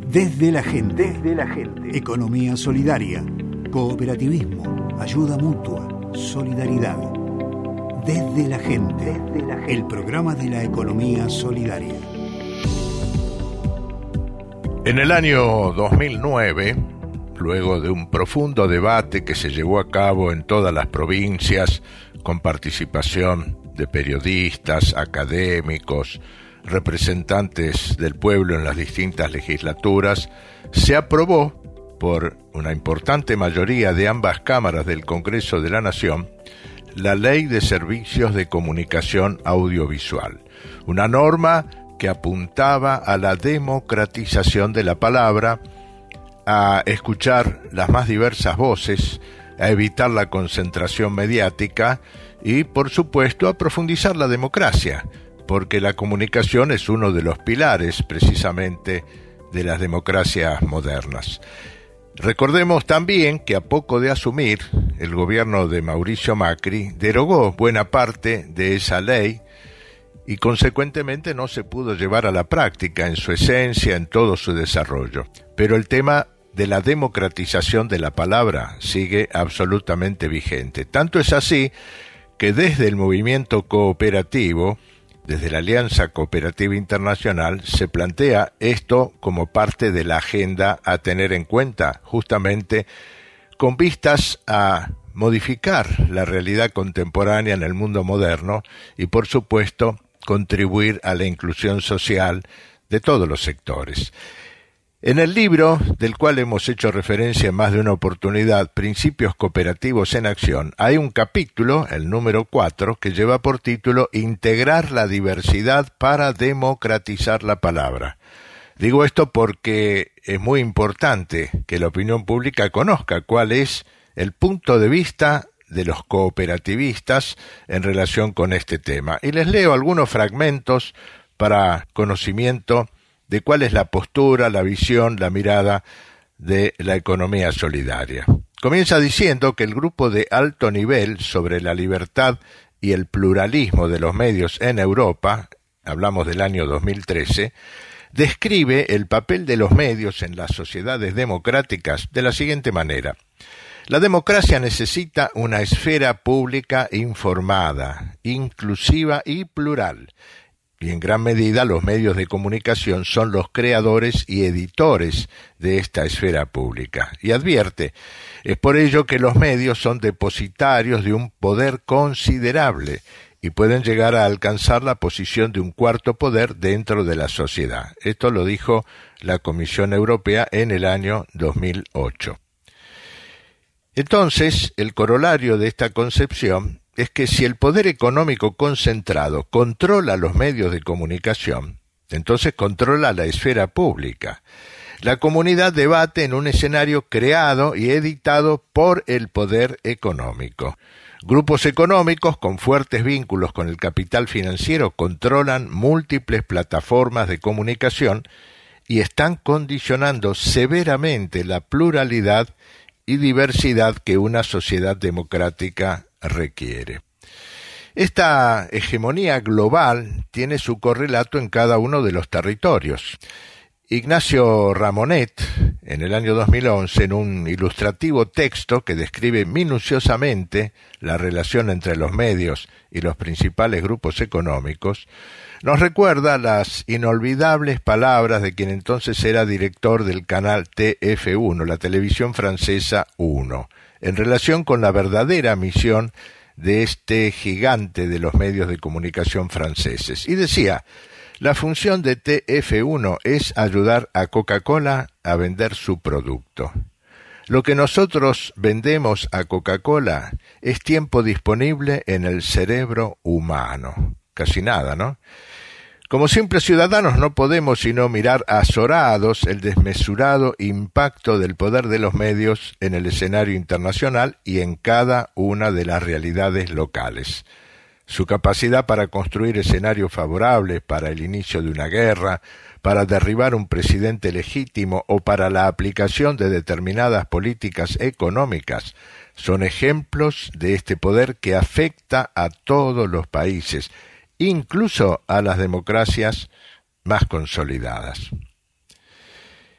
Desde la gente. Desde la gente. Economía solidaria. Cooperativismo. Ayuda mutua. Solidaridad. Desde la gente. Desde la gente. El programa de la economía solidaria. En el año 2009, luego de un profundo debate que se llevó a cabo en todas las provincias, con participación de periodistas, académicos, representantes del pueblo en las distintas legislaturas, se aprobó por una importante mayoría de ambas cámaras del Congreso de la Nación la Ley de Servicios de Comunicación Audiovisual, una norma que apuntaba a la democratización de la palabra, a escuchar las más diversas voces, a evitar la concentración mediática y, por supuesto, a profundizar la democracia, porque la comunicación es uno de los pilares, precisamente, de las democracias modernas. Recordemos también que a poco de asumir, el gobierno de Mauricio Macri derogó buena parte de esa ley y consecuentemente no se pudo llevar a la práctica en su esencia, en todo su desarrollo. Pero el tema de la democratización de la palabra sigue absolutamente vigente. Tanto es así que desde el movimiento cooperativo, desde la Alianza Cooperativa Internacional, se plantea esto como parte de la agenda a tener en cuenta, justamente con vistas a modificar la realidad contemporánea en el mundo moderno y, por supuesto, contribuir a la inclusión social de todos los sectores. En el libro, del cual hemos hecho referencia en más de una oportunidad, Principios Cooperativos en Acción, hay un capítulo, el número 4, que lleva por título Integrar la diversidad para democratizar la palabra. Digo esto porque es muy importante que la opinión pública conozca cuál es el punto de vista de los cooperativistas en relación con este tema. Y les leo algunos fragmentos para conocimiento de cuál es la postura, la visión, la mirada de la economía solidaria. Comienza diciendo que el grupo de alto nivel sobre la libertad y el pluralismo de los medios en Europa, hablamos del año 2013, describe el papel de los medios en las sociedades democráticas de la siguiente manera. La democracia necesita una esfera pública informada, inclusiva y plural, y en gran medida los medios de comunicación son los creadores y editores de esta esfera pública. Y advierte, es por ello que los medios son depositarios de un poder considerable y pueden llegar a alcanzar la posición de un cuarto poder dentro de la sociedad. Esto lo dijo la Comisión Europea en el año 2008. Entonces, el corolario de esta concepción es que si el poder económico concentrado controla los medios de comunicación, entonces controla la esfera pública. La comunidad debate en un escenario creado y editado por el poder económico. Grupos económicos con fuertes vínculos con el capital financiero controlan múltiples plataformas de comunicación y están condicionando severamente la pluralidad y diversidad que una sociedad democrática requiere. Esta hegemonía global tiene su correlato en cada uno de los territorios. Ignacio Ramonet, en el año 2011, en un ilustrativo texto que describe minuciosamente la relación entre los medios y los principales grupos económicos, nos recuerda las inolvidables palabras de quien entonces era director del canal TF1, la televisión francesa 1, en relación con la verdadera misión de este gigante de los medios de comunicación franceses. Y decía, la función de TF1 es ayudar a Coca-Cola a vender su producto. Lo que nosotros vendemos a Coca-Cola es tiempo disponible en el cerebro humano. Casi nada, ¿no? Como simples ciudadanos no podemos sino mirar azorados el desmesurado impacto del poder de los medios en el escenario internacional y en cada una de las realidades locales. Su capacidad para construir escenarios favorables para el inicio de una guerra, para derribar un presidente legítimo o para la aplicación de determinadas políticas económicas son ejemplos de este poder que afecta a todos los países, incluso a las democracias más consolidadas.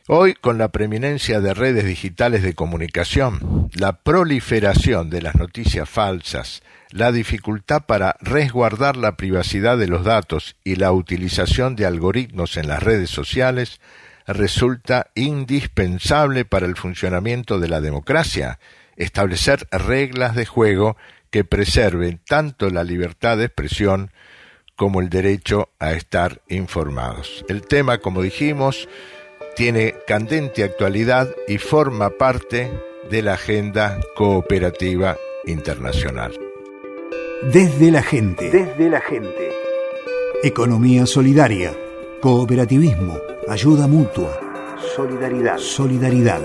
Hoy, con la preeminencia de redes digitales de comunicación, la proliferación de las noticias falsas, la dificultad para resguardar la privacidad de los datos y la utilización de algoritmos en las redes sociales resulta indispensable para el funcionamiento de la democracia, establecer reglas de juego que preserven tanto la libertad de expresión como el derecho a estar informados. El tema, como dijimos, tiene candente actualidad y forma parte de la agenda cooperativa internacional. Desde la gente. Desde la gente. Economía solidaria, cooperativismo, ayuda mutua, solidaridad. Solidaridad.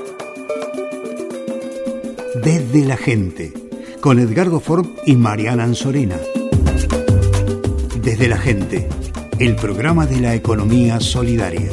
Desde la gente, con Edgardo Ford y Mariana Anzorena. Desde la gente, el programa de la economía solidaria.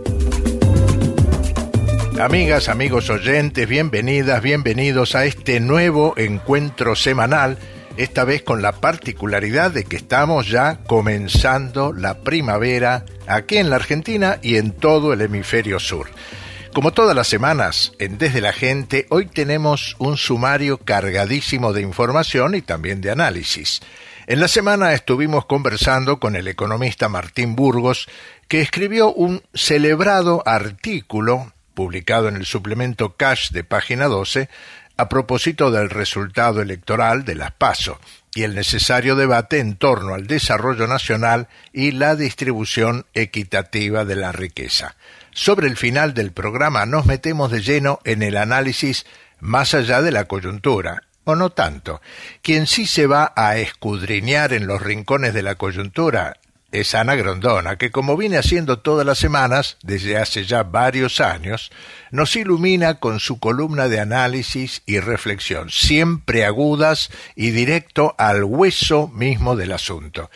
Amigas, amigos oyentes, bienvenidas, bienvenidos a este nuevo encuentro semanal, esta vez con la particularidad de que estamos ya comenzando la primavera aquí en la Argentina y en todo el hemisferio sur. Como todas las semanas, en Desde la Gente, hoy tenemos un sumario cargadísimo de información y también de análisis. En la semana estuvimos conversando con el economista Martín Burgos, que escribió un celebrado artículo publicado en el suplemento Cash de Página 12, a propósito del resultado electoral de las PASO y el necesario debate en torno al desarrollo nacional y la distribución equitativa de la riqueza. Sobre el final del programa nos metemos de lleno en el análisis más allá de la coyuntura, o no tanto. Quien sí se va a escudriñar en los rincones de la coyuntura es Ana Grondona, que como viene haciendo todas las semanas, desde hace ya varios años, nos ilumina con su columna de análisis y reflexión, siempre agudas y directo al hueso mismo del asunto.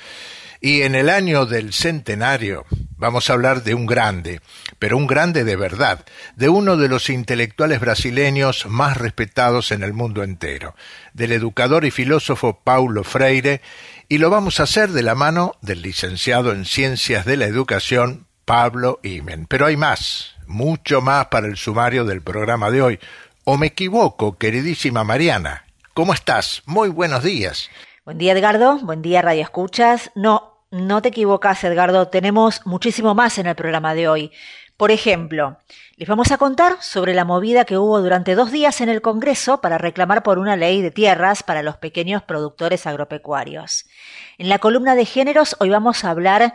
Y en el año del centenario vamos a hablar de un grande, pero un grande de verdad, de uno de los intelectuales brasileños más respetados en el mundo entero, del educador y filósofo Paulo Freire, y lo vamos a hacer de la mano del licenciado en Ciencias de la Educación, Pablo Imen. Pero hay más, mucho más para el sumario del programa de hoy. ¿O me equivoco, queridísima Mariana? ¿Cómo estás? Muy buenos días. Buen día, Edgardo. Buen día, Radio Escuchas. No te equivocas, Edgardo. Tenemos muchísimo más en el programa de hoy. Por ejemplo, les vamos a contar sobre la movida que hubo durante 2 días en el Congreso para reclamar por una ley de tierras para los pequeños productores agropecuarios. En la columna de géneros hoy vamos a hablar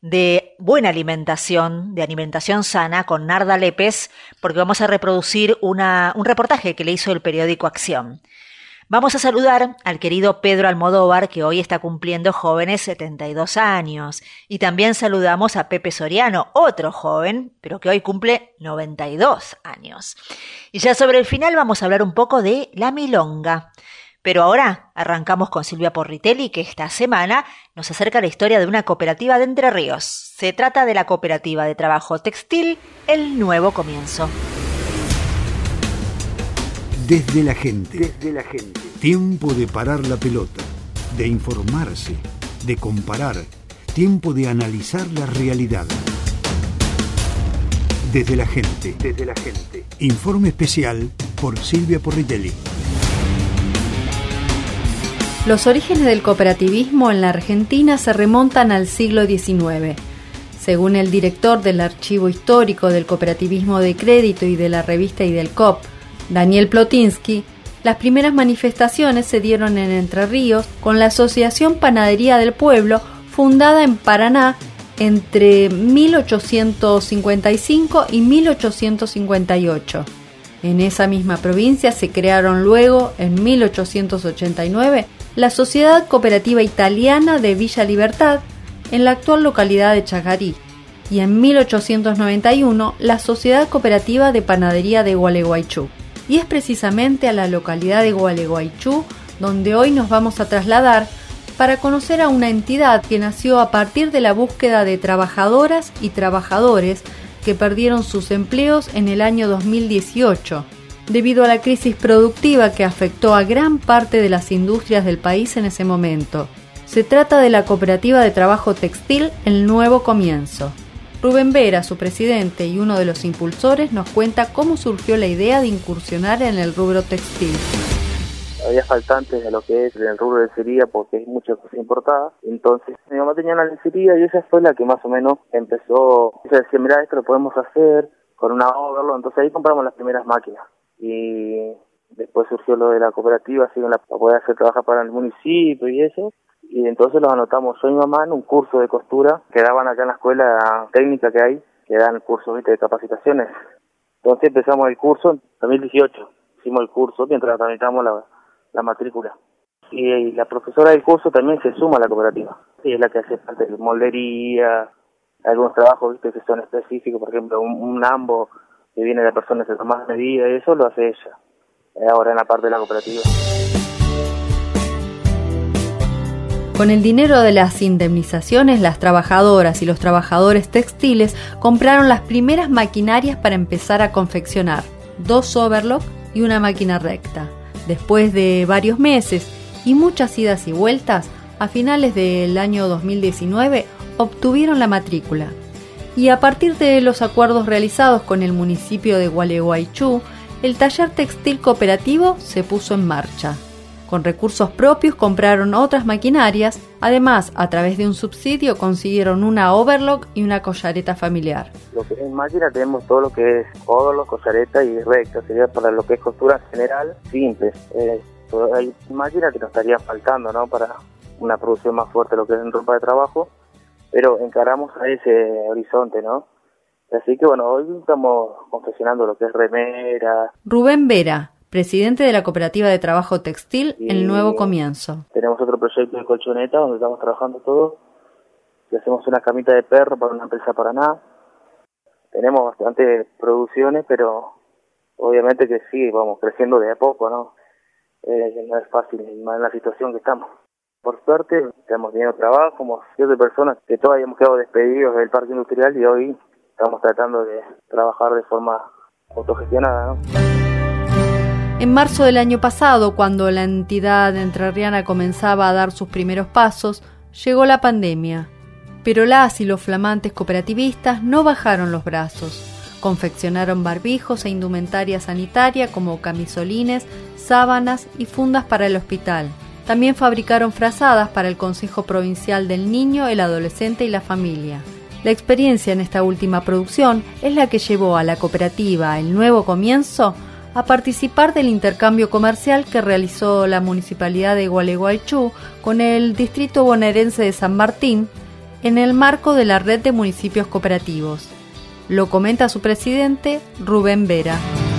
de buena alimentación, de alimentación sana con Narda Lépez, porque vamos a reproducir un reportaje que le hizo el periódico Acción. Vamos a saludar al querido Pedro Almodóvar, que hoy está cumpliendo jóvenes 72 años. Y también saludamos a Pepe Soriano, otro joven, pero que hoy cumple 92 años. Y ya sobre el final vamos a hablar un poco de la milonga. Pero ahora arrancamos con Silvia Porritelli, que esta semana nos acerca la historia de una cooperativa de Entre Ríos. Se trata de la Cooperativa de Trabajo Textil El Nuevo Comienzo. Desde la gente. Desde la gente. Tiempo de parar la pelota, de informarse, de comparar, tiempo de analizar la realidad. Desde la gente. Desde la gente. Informe especial por Silvia Porritelli. Los orígenes del cooperativismo en la Argentina se remontan al siglo XIX. Según el director del Archivo Histórico del Cooperativismo de Crédito y de la revista Idelcop, Daniel Plotinsky, las primeras manifestaciones se dieron en Entre Ríos con la Asociación Panadería del Pueblo, fundada en Paraná entre 1855 y 1858. En esa misma provincia se crearon luego, en 1889, la Sociedad Cooperativa Italiana de Villa Libertad, en la actual localidad de Chajarí, y en 1891 la Sociedad Cooperativa de Panadería de Gualeguaychú. Y es precisamente a la localidad de Gualeguaychú donde hoy nos vamos a trasladar para conocer a una entidad que nació a partir de la búsqueda de trabajadoras y trabajadores que perdieron sus empleos en el año 2018, debido a la crisis productiva que afectó a gran parte de las industrias del país en ese momento. Se trata de la Cooperativa de Trabajo Textil El Nuevo Comienzo. Rubén Vera, su presidente y uno de los impulsores, nos cuenta cómo surgió la idea de incursionar en el rubro textil. Había faltantes de lo que es el rubro de lencería porque hay muchas cosas importadas. Entonces mi mamá tenía una lencería y ella fue la que más o menos empezó. Ella decía, mira, esto lo podemos hacer con una overlock. Entonces ahí compramos las primeras máquinas. Y después surgió lo de la cooperativa, así que la poder hacer trabajar para el municipio y eso. Y entonces los anotamos yo y mi mamá en un curso de costura que daban acá en la escuela técnica que hay, que dan cursos de capacitaciones. Entonces empezamos el curso en 2018. Hicimos el curso mientras tramitamos la matrícula. Y la profesora del curso también se suma a la cooperativa. Sí, es la que hace parte de moldería, algunos trabajos que son específicos, por ejemplo, un ambo que viene de personas que toman medidas, y eso lo hace ella, ahora en la parte de la cooperativa. Con el dinero de las indemnizaciones, las trabajadoras y los trabajadores textiles compraron las primeras maquinarias para empezar a confeccionar 2 overlock y una máquina recta. Después de varios meses y muchas idas y vueltas, a finales del año 2019 obtuvieron la matrícula. Y a partir de los acuerdos realizados con el municipio de Gualeguaychú, el taller textil cooperativo se puso en marcha. Con recursos propios compraron otras maquinarias, además, a través de un subsidio consiguieron una overlock y una collareta familiar. Lo que es máquina tenemos todo lo que es overlock, collareta y recta, sería para lo que es costura general, simple. Hay máquinas que nos estarían faltando, ¿no? Para una producción más fuerte, lo que es en ropa de trabajo, pero encaramos a ese horizonte, ¿no? Así que bueno, hoy estamos confeccionando lo que es remera. Rubén Vera, presidente de la Cooperativa de Trabajo Textil, El Nuevo Comienzo. Tenemos otro proyecto de colchoneta donde estamos trabajando todo. Y hacemos una camita de perro para una empresa Paraná. Tenemos bastantes producciones, pero obviamente que sí, vamos creciendo de a poco, ¿no? No es fácil en la situación que estamos. Por suerte, estamos teniendo trabajo, como 7 personas que todos habíamos quedado despedidos del parque industrial y hoy estamos tratando de trabajar de forma autogestionada, ¿no? En marzo del año pasado, cuando la entidad entrerriana comenzaba a dar sus primeros pasos, llegó la pandemia. Pero las y los flamantes cooperativistas no bajaron los brazos. Confeccionaron barbijos e indumentaria sanitaria como camisolines, sábanas y fundas para el hospital. También fabricaron frazadas para el Consejo Provincial del Niño, el Adolescente y la Familia. La experiencia en esta última producción es la que llevó a la cooperativa El Nuevo Comienzo a participar del intercambio comercial que realizó la Municipalidad de Gualeguaychú con el Distrito Bonaerense de San Martín en el marco de la Red de Municipios Cooperativos. Lo comenta su presidente, Rubén Vera.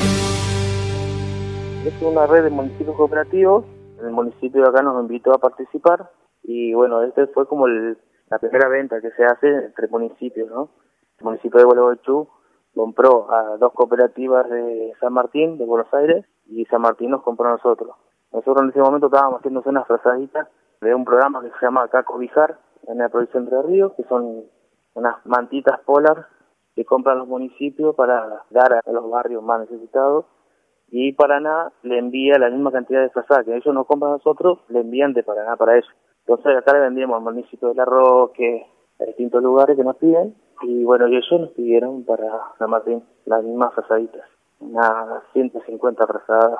Es una red de municipios cooperativos. El municipio de acá nos invitó a participar y bueno, este fue como la primera venta que se hace entre municipios, ¿no? El municipio de Gualeguaychú compró a 2 cooperativas de San Martín, de Buenos Aires, y San Martín nos compró a nosotros. Nosotros en ese momento estábamos haciendo unas frazaditas de un programa que se llama acá Cobijar, en la provincia de Entre Ríos, que son unas mantitas polar que compran los municipios para dar a los barrios más necesitados. Y Paraná le envía la misma cantidad de frazadas que ellos no compran a nosotros, le envían de Paraná para ellos. Entonces acá le vendíamos al municipio de La Roque, a distintos lugares que nos piden, y bueno, y ellos nos pidieron para San Martín las mismas frazaditas, unas 150 frazadas.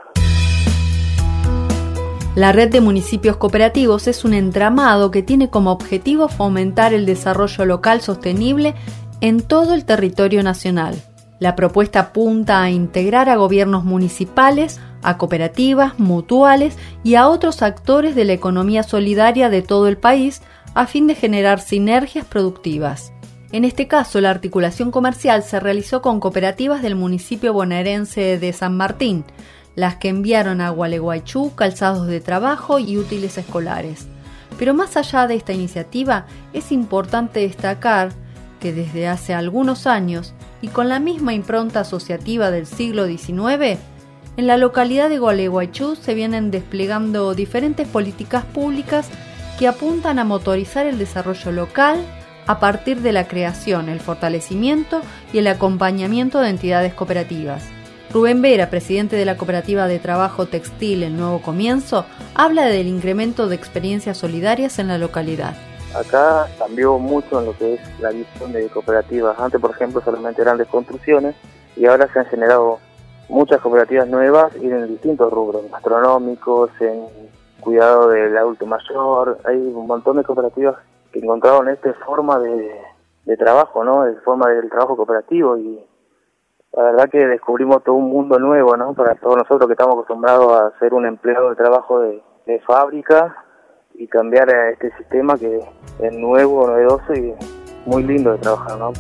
La Red de Municipios Cooperativos es un entramado que tiene como objetivo fomentar el desarrollo local sostenible en todo el territorio nacional. La propuesta apunta a integrar a gobiernos municipales, a cooperativas, mutuales y a otros actores de la economía solidaria de todo el país a fin de generar sinergias productivas. En este caso, la articulación comercial se realizó con cooperativas del municipio bonaerense de San Martín, las que enviaron a Gualeguaychú calzados de trabajo y útiles escolares. Pero más allá de esta iniciativa, es importante destacar que desde hace algunos años, y con la misma impronta asociativa del siglo XIX, en la localidad de Gualeguaychú se vienen desplegando diferentes políticas públicas que apuntan a motorizar el desarrollo local a partir de la creación, el fortalecimiento y el acompañamiento de entidades cooperativas. Rubén Vera, presidente de la Cooperativa de Trabajo Textil El Nuevo Comienzo, habla del incremento de experiencias solidarias en la localidad. Acá cambió mucho en lo que es la visión de cooperativas. Antes, por ejemplo, solamente eran de construcciones y ahora se han generado muchas cooperativas nuevas y en distintos rubros, gastronómicos, en cuidado del adulto mayor. Hay un montón de cooperativas que encontraron esta forma de trabajo, ¿no? De forma del trabajo cooperativo, y la verdad que descubrimos todo un mundo nuevo, ¿no? Para todos nosotros que estamos acostumbrados a ser un empleado de trabajo de fábrica y cambiar a este sistema que es nuevo, novedoso y muy lindo de trabajar, ¿no?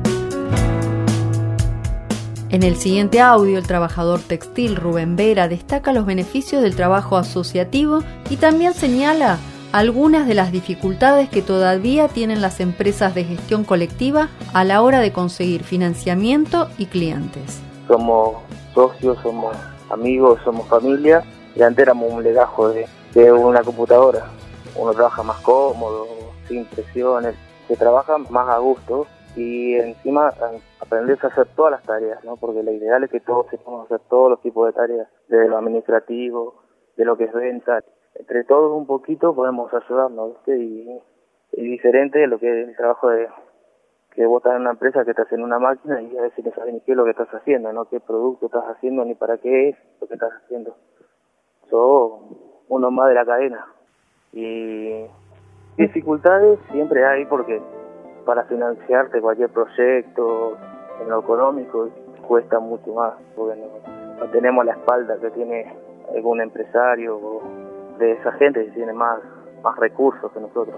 En el siguiente audio, el trabajador textil Rubén Vera destaca los beneficios del trabajo asociativo y también señala algunas de las dificultades que todavía tienen las empresas de gestión colectiva a la hora de conseguir financiamiento y clientes. Somos socios, somos amigos, somos familia, y antes éramos un legajo de una computadora. Uno trabaja más cómodo, sin presiones, se trabaja más a gusto y encima aprendes a hacer todas las tareas, ¿no? Porque lo ideal es que todos sepamos hacer todos los tipos de tareas, desde lo administrativo, de lo que es venta. Entre todos un poquito podemos ayudarnos, ¿viste? Y diferente de lo que es el trabajo de que vos estás en una empresa que estás en una máquina y a veces no sabes ni qué es lo que estás haciendo, ¿no? Qué producto estás haciendo ni para qué es lo que estás haciendo. Sos uno más de la cadena. Y dificultades siempre hay porque para financiarte cualquier proyecto en lo económico cuesta mucho más, porque no tenemos la espalda que tiene algún empresario o de esa gente que tiene más recursos que nosotros.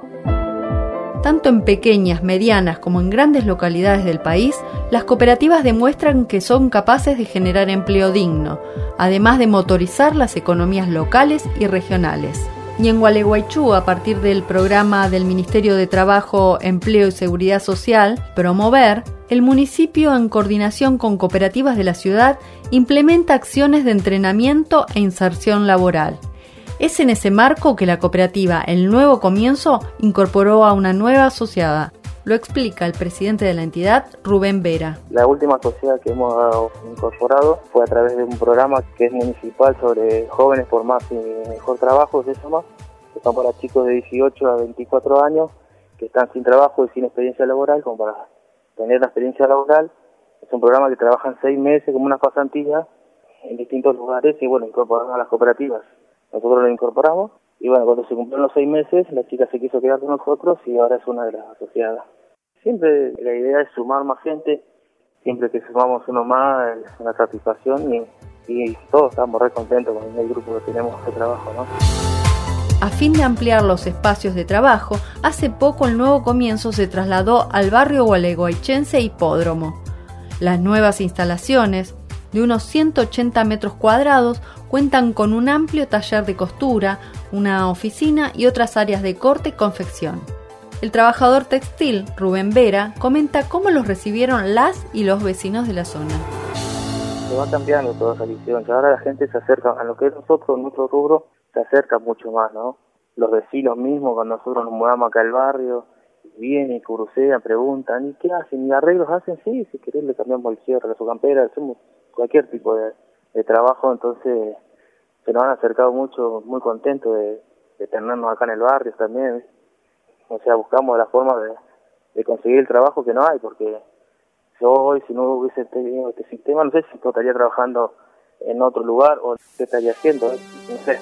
Tanto en pequeñas, medianas como en grandes localidades del país, las cooperativas demuestran que son capaces de generar empleo digno, además de motorizar las economías locales y regionales. Y en Gualeguaychú, a partir del programa del Ministerio de Trabajo, Empleo y Seguridad Social, Promover, el municipio, en coordinación con cooperativas de la ciudad, implementa acciones de entrenamiento e inserción laboral. Es en ese marco que la cooperativa El Nuevo Comienzo incorporó a una nueva asociada. Lo explica el presidente de la entidad, Rubén Vera. La última sociedad que hemos incorporado fue a través de un programa que es municipal sobre jóvenes por más y mejor trabajo, se llama, que son para chicos de 18 a 24 años que están sin trabajo y sin experiencia laboral, como para tener la experiencia laboral. Es un programa que trabajan 6 meses como una pasantía en distintos lugares y bueno, incorporamos a las cooperativas. Nosotros lo incorporamos y bueno, cuando se cumplieron los 6 meses, la chica se quiso quedar con nosotros y ahora es una de las asociadas. Siempre la idea es sumar más gente, siempre que sumamos uno más es una satisfacción y todos estamos re contentos con el grupo que tenemos de trabajo, ¿no? A fin de ampliar los espacios de trabajo, hace poco El Nuevo Comienzo se trasladó al barrio gualeguaychense Hipódromo. Las nuevas instalaciones, de unos 180 metros cuadrados, cuentan con un amplio taller de costura, una oficina y otras áreas de corte y confección. El trabajador textil, Rubén Vera, comenta cómo los recibieron las y los vecinos de la zona. Se va cambiando toda esa visión, que ahora la gente se acerca a lo que es nosotros, nuestro rubro, se acerca mucho más, ¿no? Los vecinos mismos, cuando nosotros nos mudamos acá al barrio, vienen y crucean, preguntan, ¿y qué hacen? ¿Y arreglos hacen? Sí, si querés le cambiamos el cierre a su campera, hacemos cualquier tipo de trabajo, entonces se nos han acercado mucho, muy contentos de tenernos acá en el barrio también. O sea, buscamos la forma de conseguir el trabajo que no hay, porque yo hoy, si no hubiese tenido este sistema, no sé si estaría trabajando en otro lugar o qué estaría haciendo, no sé.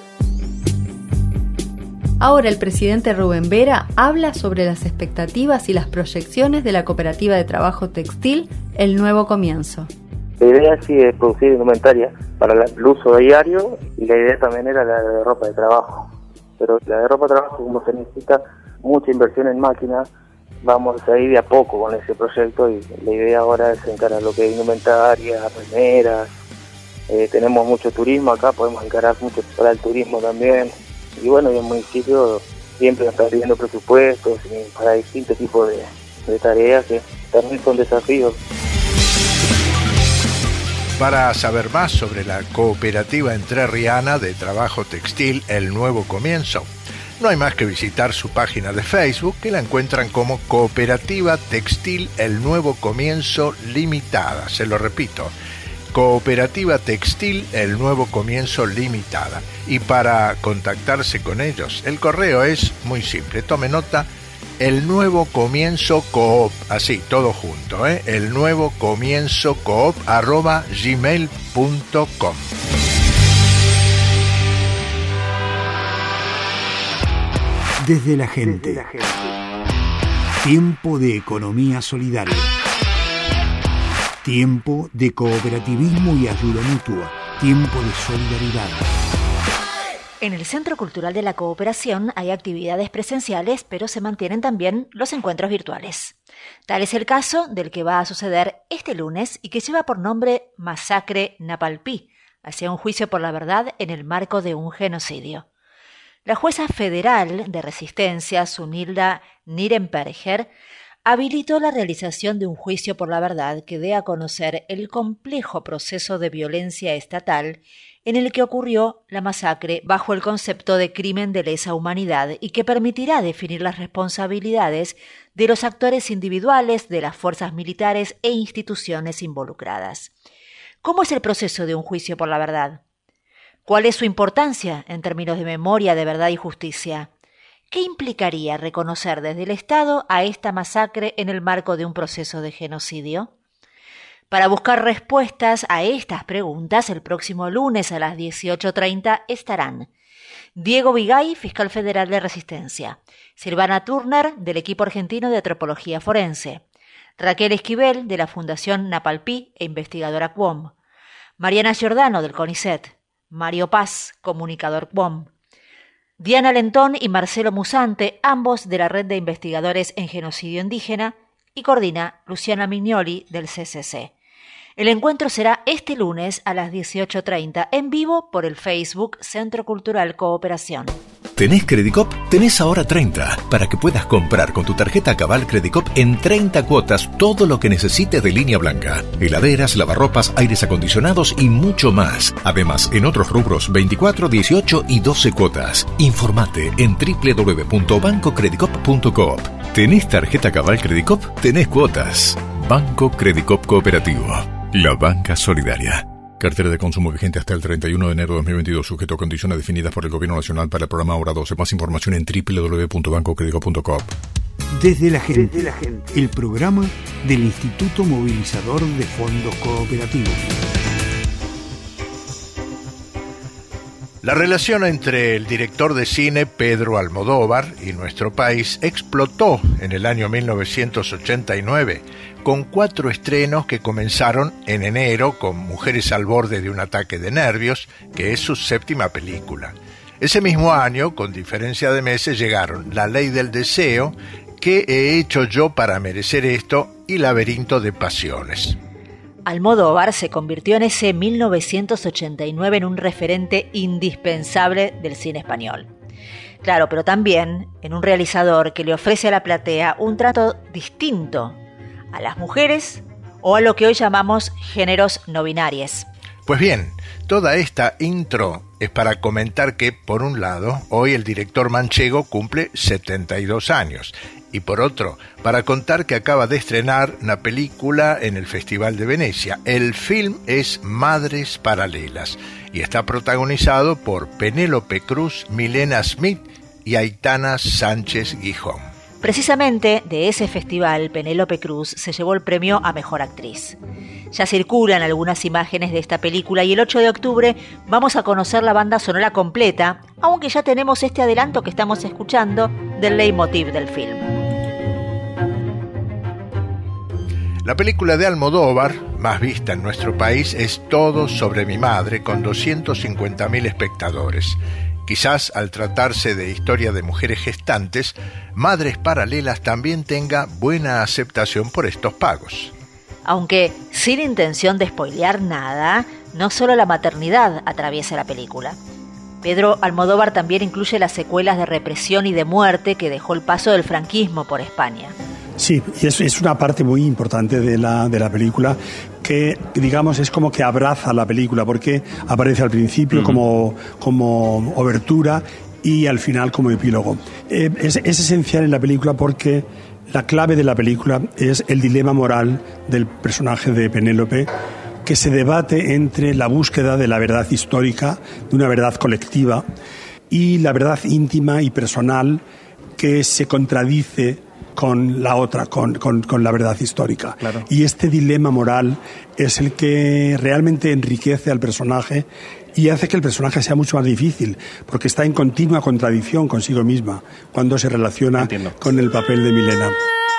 Ahora el presidente Rubén Vera habla sobre las expectativas y las proyecciones de la cooperativa de trabajo textil El Nuevo Comienzo. La idea sí es producir indumentaria para el uso diario y la idea también era la de ropa de trabajo. Pero la de ropa de trabajo, como se necesita mucha inversión en máquinas, vamos a ir de a poco con ese proyecto y la idea ahora es encarar lo que es indumentaria, remeras. Tenemos mucho turismo acá, podemos encarar mucho para el turismo también. Y bueno, y el municipio siempre está pidiendo presupuestos para distintos tipos de tareas que también son desafíos. Para saber más sobre la cooperativa entrerriana de trabajo textil El Nuevo Comienzo, no hay más que visitar su página de Facebook, que la encuentran como Cooperativa Textil El Nuevo Comienzo Limitada. Se lo repito, Cooperativa Textil El Nuevo Comienzo Limitada. Y para contactarse con ellos, el correo es muy simple. Tome nota, El Nuevo Comienzo Coop, así, todo junto, El Nuevo Comienzo Coop @gmail.com. Desde la gente. Tiempo de economía solidaria. Tiempo de cooperativismo y ayuda mutua. Tiempo de solidaridad. En el Centro Cultural de la Cooperación hay actividades presenciales, pero se mantienen también los encuentros virtuales. Tal es el caso del que va a suceder este lunes y que lleva por nombre Masacre Napalpí, hacia un juicio por la verdad en el marco de un genocidio. La jueza federal de Resistencia, Sunilda Nirenberger, habilitó la realización de un juicio por la verdad que dé a conocer el complejo proceso de violencia estatal en el que ocurrió la masacre bajo el concepto de crimen de lesa humanidad y que permitirá definir las responsabilidades de los actores individuales, de las fuerzas militares e instituciones involucradas. ¿Cómo es el proceso de un juicio por la verdad? ¿Cuál es su importancia en términos de memoria, de verdad y justicia? ¿Qué implicaría reconocer desde el Estado a esta masacre en el marco de un proceso de genocidio? Para buscar respuestas a estas preguntas, el próximo lunes a las 18:30 estarán Diego Vigay, fiscal federal de Resistencia, Silvana Turner, del equipo argentino de antropología forense, Raquel Esquivel, de la Fundación Napalpí e investigadora QUOM, Mariana Giordano, del CONICET, Mario Paz, comunicador QUOM, Diana Lentón y Marcelo Musante, ambos de la Red de Investigadores en Genocidio Indígena, y coordina Luciana Mignoli, del CCC. El encuentro será este lunes a las 18:30 en vivo por el Facebook Centro Cultural Cooperación. ¿Tenés Credicop? Tenés ahora 30 para que puedas comprar con tu tarjeta Cabal Credicop en 30 cuotas todo lo que necesites de línea blanca. Heladeras, lavarropas, aires acondicionados y mucho más. Además, en otros rubros 24, 18 y 12 cuotas. Informate en www.bancocredicop.coop. ¿Tenés tarjeta Cabal Credicop? Tenés cuotas. Banco Credicop Cooperativo. La banca solidaria. Cartera de consumo vigente hasta el 31 de enero de 2022, sujeto a condiciones definidas por el Gobierno Nacional para el programa Hora 12. Más información en www.bancocredico.com. Desde la gente, el programa del Instituto Movilizador de Fondos Cooperativos. La relación entre el director de cine Pedro Almodóvar y nuestro país explotó en el año 1989 con 4 estrenos que comenzaron en enero con Mujeres al borde de un ataque de nervios, que es su 7ª película. Ese mismo año, con diferencia de meses, llegaron La ley del deseo, ¿Qué he hecho yo para merecer esto? Y Laberinto de pasiones. Almodóvar se convirtió en ese 1989 en un referente indispensable del cine español. Claro, pero también en un realizador que le ofrece a la platea un trato distinto a las mujeres o a lo que hoy llamamos géneros no binarios. Pues bien, toda esta intro es para comentar que, por un lado, hoy el director manchego cumple 72 años. Y por otro, para contar que acaba de estrenar una película en el Festival de Venecia. El film es Madres Paralelas y está protagonizado por Penélope Cruz, Milena Smith y Aitana Sánchez Gijón. Precisamente de ese festival, Penélope Cruz se llevó el premio a Mejor Actriz. Ya circulan algunas imágenes de esta película y el 8 de octubre vamos a conocer la banda sonora completa, aunque ya tenemos este adelanto que estamos escuchando del leitmotiv del film. La película de Almodóvar, más vista en nuestro país, es Todo sobre mi madre, con 250.000 espectadores. Quizás al tratarse de historia de mujeres gestantes, Madres Paralelas también tenga buena aceptación por estos pagos. Aunque sin intención de spoilear nada, no solo la maternidad atraviesa la película. Pedro Almodóvar también incluye las secuelas de represión y de muerte que dejó el paso del franquismo por España. Sí, y es una parte muy importante de la película que, digamos, es como que abraza la película, porque aparece al principio como obertura y al final como epílogo. Es esencial en la película porque la clave de la película es el dilema moral del personaje de Penélope, que se debate entre la búsqueda de la verdad histórica, de una verdad colectiva, y la verdad íntima y personal que se contradice con la otra, con la verdad histórica. Claro. Y este dilema moral es el que realmente enriquece al personaje y hace que el personaje sea mucho más difícil, porque está en continua contradicción consigo misma cuando se relaciona con el papel de Milena.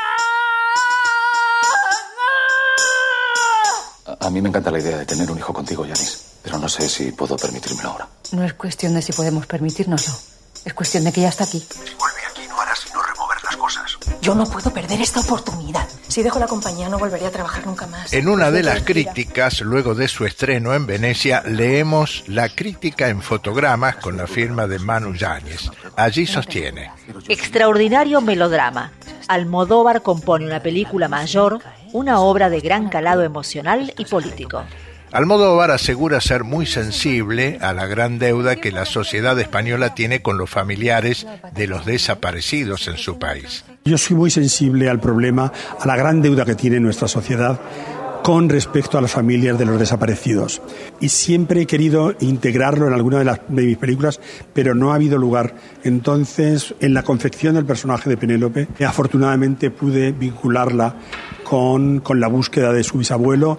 A mí me encanta la idea de tener un hijo contigo, Yanis, pero no sé si puedo permitírmelo ahora. No es cuestión de si podemos permitírnoslo. Es cuestión de que ya está aquí. Si vuelve aquí no hará sino remover las cosas. Yo no puedo perder esta oportunidad. Si dejo la compañía no volveré a trabajar nunca más. En una de las críticas, luego de su estreno en Venecia, leemos la crítica en fotogramas con la firma de Manu Yáñez. Allí sostiene: extraordinario melodrama. Almodóvar compone una película mayor, una obra de gran calado emocional y político. Almodóvar asegura ser muy sensible a la gran deuda que la sociedad española tiene con los familiares de los desaparecidos en su país. Yo soy muy sensible al problema, a la gran deuda que tiene nuestra sociedad con respecto a las familias de los desaparecidos. Y siempre he querido integrarlo en alguna de mis películas, pero no ha habido lugar. Entonces, en la confección del personaje de Penélope, afortunadamente pude vincularla con la búsqueda de su bisabuelo.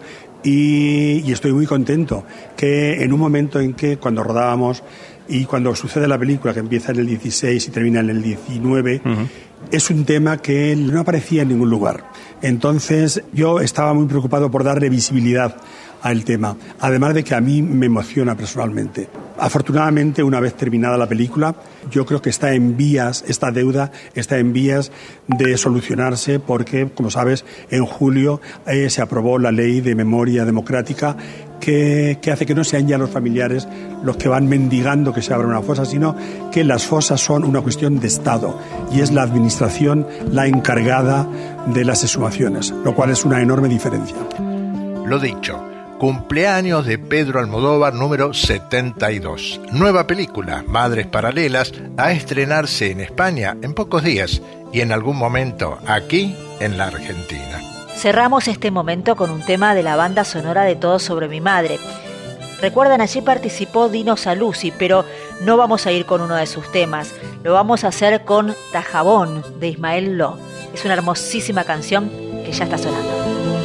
Y estoy muy contento que en un momento en que cuando rodábamos y cuando sucede la película, que empieza en el 16 y termina en el 19, es un tema que no aparecía en ningún lugar. Entonces yo estaba muy preocupado por darle visibilidad al tema, además de que a mí me emociona personalmente. Afortunadamente, una vez terminada la película, yo creo que esta deuda está en vías de solucionarse porque, como sabes, en julio se aprobó la ley de memoria democrática que hace que no sean ya los familiares los que van mendigando que se abra una fosa, sino que las fosas son una cuestión de Estado y es la administración la encargada de las exhumaciones, lo cual es una enorme diferencia. Lo dicho, cumpleaños de Pedro Almodóvar número 72. Nueva película, Madres Paralelas, a estrenarse en España en pocos días y en algún momento aquí en la Argentina. Cerramos este momento con un tema de la banda sonora de Todo sobre mi madre. Recuerdan, allí participó Dino Saluzzi, pero no vamos a ir con uno de sus temas. Lo vamos a hacer con Tajabón, de Ismael Lo. Es una hermosísima canción que ya está sonando.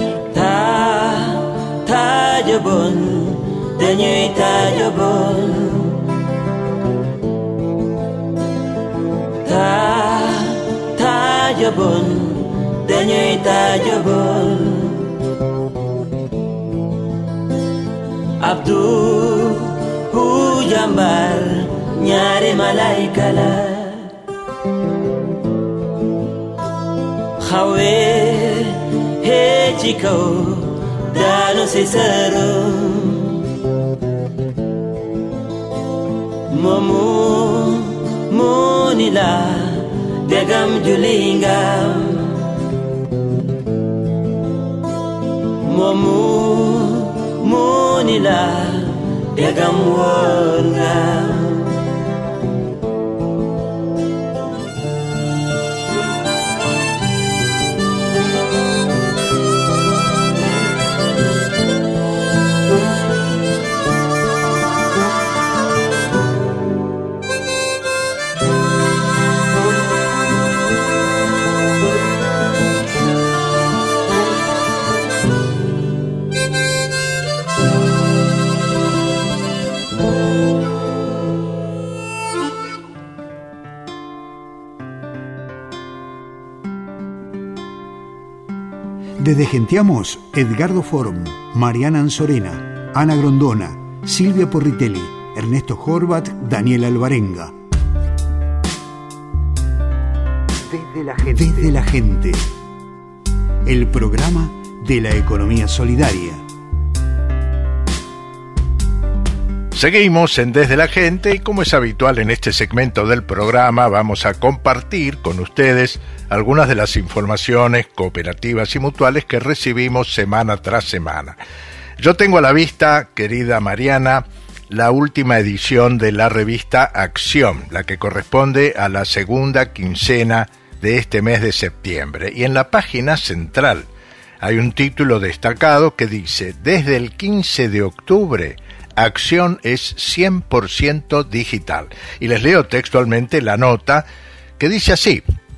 Tajabón, dañe Tajabón. Tajabón, dañe Tajabón. Abdu Hujambar Nyare Malaikala Khawe Hechiko Dano Cesaro Momu Monila Degam Julingam Momu Monila Degam Wongam Desde Genteamos, Edgardo Form, Mariana Anzorena, Ana Grondona, Silvia Porritelli, Ernesto Horvat, Daniel Alvarenga. Desde la gente. El programa de la economía solidaria. Seguimos en Desde la Gente y, como es habitual en este segmento del programa, vamos a compartir con ustedes algunas de las informaciones cooperativas y mutuales que recibimos semana tras semana. Yo tengo a la vista, querida Mariana, la última edición de la revista Acción, la que corresponde a la segunda quincena de este mes de septiembre. Y en la página central hay un título destacado que dice: desde el 15 de octubre, Acción es 100% digital. Y les leo textualmente la nota que dice así: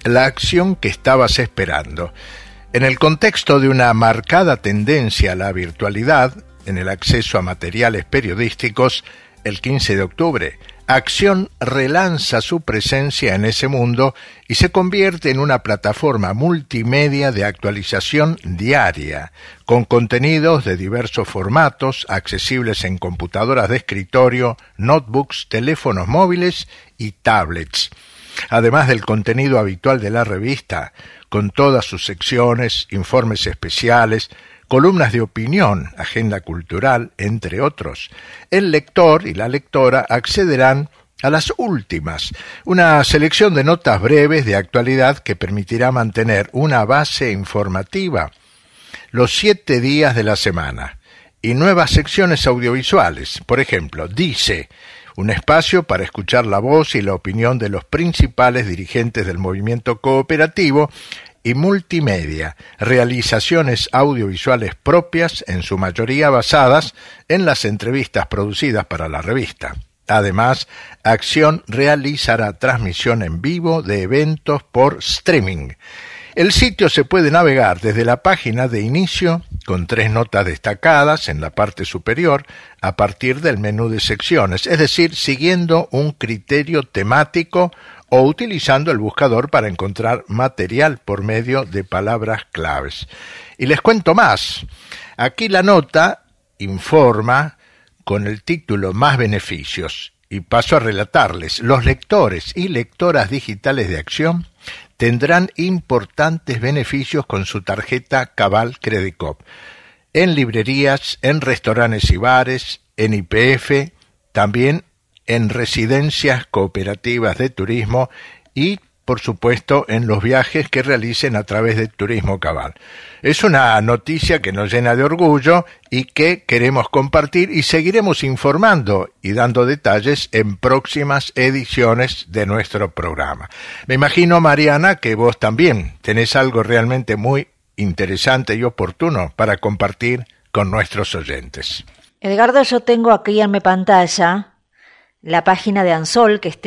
la acción que estabas esperando. En el contexto de una marcada tendencia a la virtualidad en el acceso a materiales periodísticos, el 15 de octubre, Acción relanza su presencia en ese mundo y se convierte en una plataforma multimedia de actualización diaria, con contenidos de diversos formatos accesibles en computadoras de escritorio, notebooks, teléfonos móviles y tablets. Además del contenido habitual de la revista, con todas sus secciones, informes especiales, columnas de opinión, agenda cultural, entre otros, el lector y la lectora accederán a las últimas, una selección de notas breves de actualidad que permitirá mantener una base informativa los 7 días de la semana, y nuevas secciones audiovisuales, por ejemplo, Dice, un espacio para escuchar la voz y la opinión de los principales dirigentes del movimiento cooperativo, y Multimedia, realizaciones audiovisuales propias, en su mayoría basadas en las entrevistas producidas para la revista. Además, Acción realizará transmisión en vivo de eventos por streaming. El sitio se puede navegar desde la página de inicio, con 3 notas destacadas en la parte superior, a partir del menú de secciones, es decir, siguiendo un criterio temático o utilizando el buscador para encontrar material por medio de palabras claves. Y les cuento más. Aquí la nota informa con el título Más beneficios, y paso a relatarles. Los lectores y lectoras digitales de Acción tendrán importantes beneficios con su tarjeta Cabal Credit Coop, en librerías, en restaurantes y bares, en YPF, también en residencias cooperativas de turismo y, por supuesto, en los viajes que realicen a través de Turismo Cabal. Es una noticia que nos llena de orgullo y que queremos compartir, y seguiremos informando y dando detalles en próximas ediciones de nuestro programa. Me imagino, Mariana, que vos también tenés algo realmente muy interesante y oportuno para compartir con nuestros oyentes. Edgardo, yo tengo aquí en mi pantalla la página de ANSOL, que es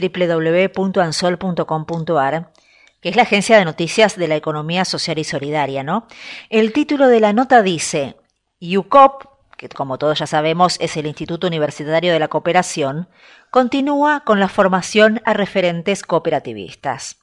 www.ansol.com.ar, que es la agencia de noticias de la economía social y solidaria, ¿no? El título de la nota dice: IUCOP, que como todos ya sabemos es el Instituto Universitario de la Cooperación, continúa con la formación a referentes cooperativistas.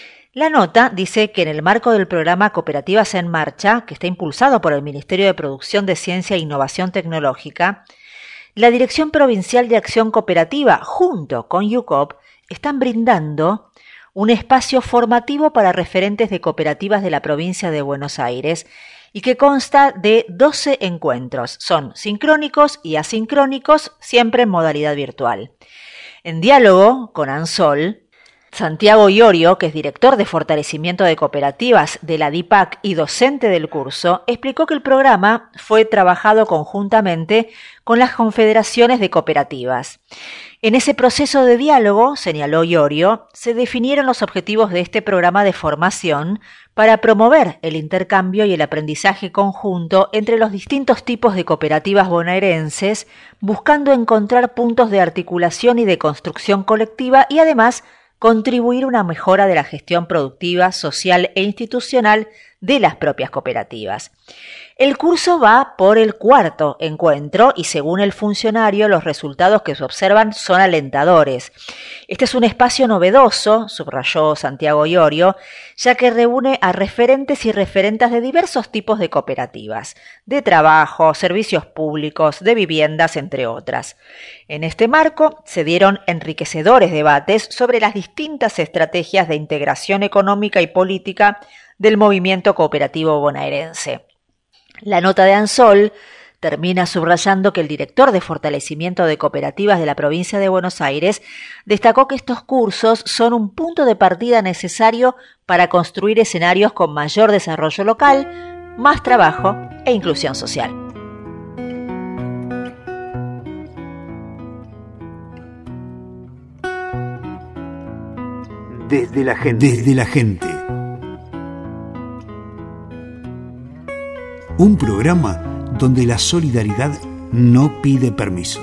La nota dice que en el marco del programa Cooperativas en Marcha, que está impulsado por el Ministerio de Producción de Ciencia e Innovación Tecnológica, la Dirección Provincial de Acción Cooperativa, junto con IUCOP, están brindando un espacio formativo para referentes de cooperativas de la provincia de Buenos Aires y que consta de 12 encuentros. Son sincrónicos y asincrónicos, siempre en modalidad virtual. En diálogo con ANSOL, Santiago Iorio, que es director de fortalecimiento de cooperativas de la DIPAC y docente del curso, explicó que el programa fue trabajado conjuntamente con las confederaciones de cooperativas. En ese proceso de diálogo, señaló Iorio, se definieron los objetivos de este programa de formación para promover el intercambio y el aprendizaje conjunto entre los distintos tipos de cooperativas bonaerenses, buscando encontrar puntos de articulación y de construcción colectiva y además contribuir a una mejora de la gestión productiva, social e institucional de las propias cooperativas. El curso va por el 4º encuentro y, según el funcionario, los resultados que se observan son alentadores. Este es un espacio novedoso, subrayó Santiago Iorio, ya que reúne a referentes y referentas de diversos tipos de cooperativas, de trabajo, servicios públicos, de viviendas, entre otras. En este marco se dieron enriquecedores debates sobre las distintas estrategias de integración económica y política del movimiento cooperativo bonaerense. La nota de ANSOL termina subrayando que el director de fortalecimiento de cooperativas de la provincia de Buenos Aires destacó que estos cursos son un punto de partida necesario para construir escenarios con mayor desarrollo local, más trabajo e inclusión social. Desde la gente. Desde la gente. Un programa donde la solidaridad no pide permiso.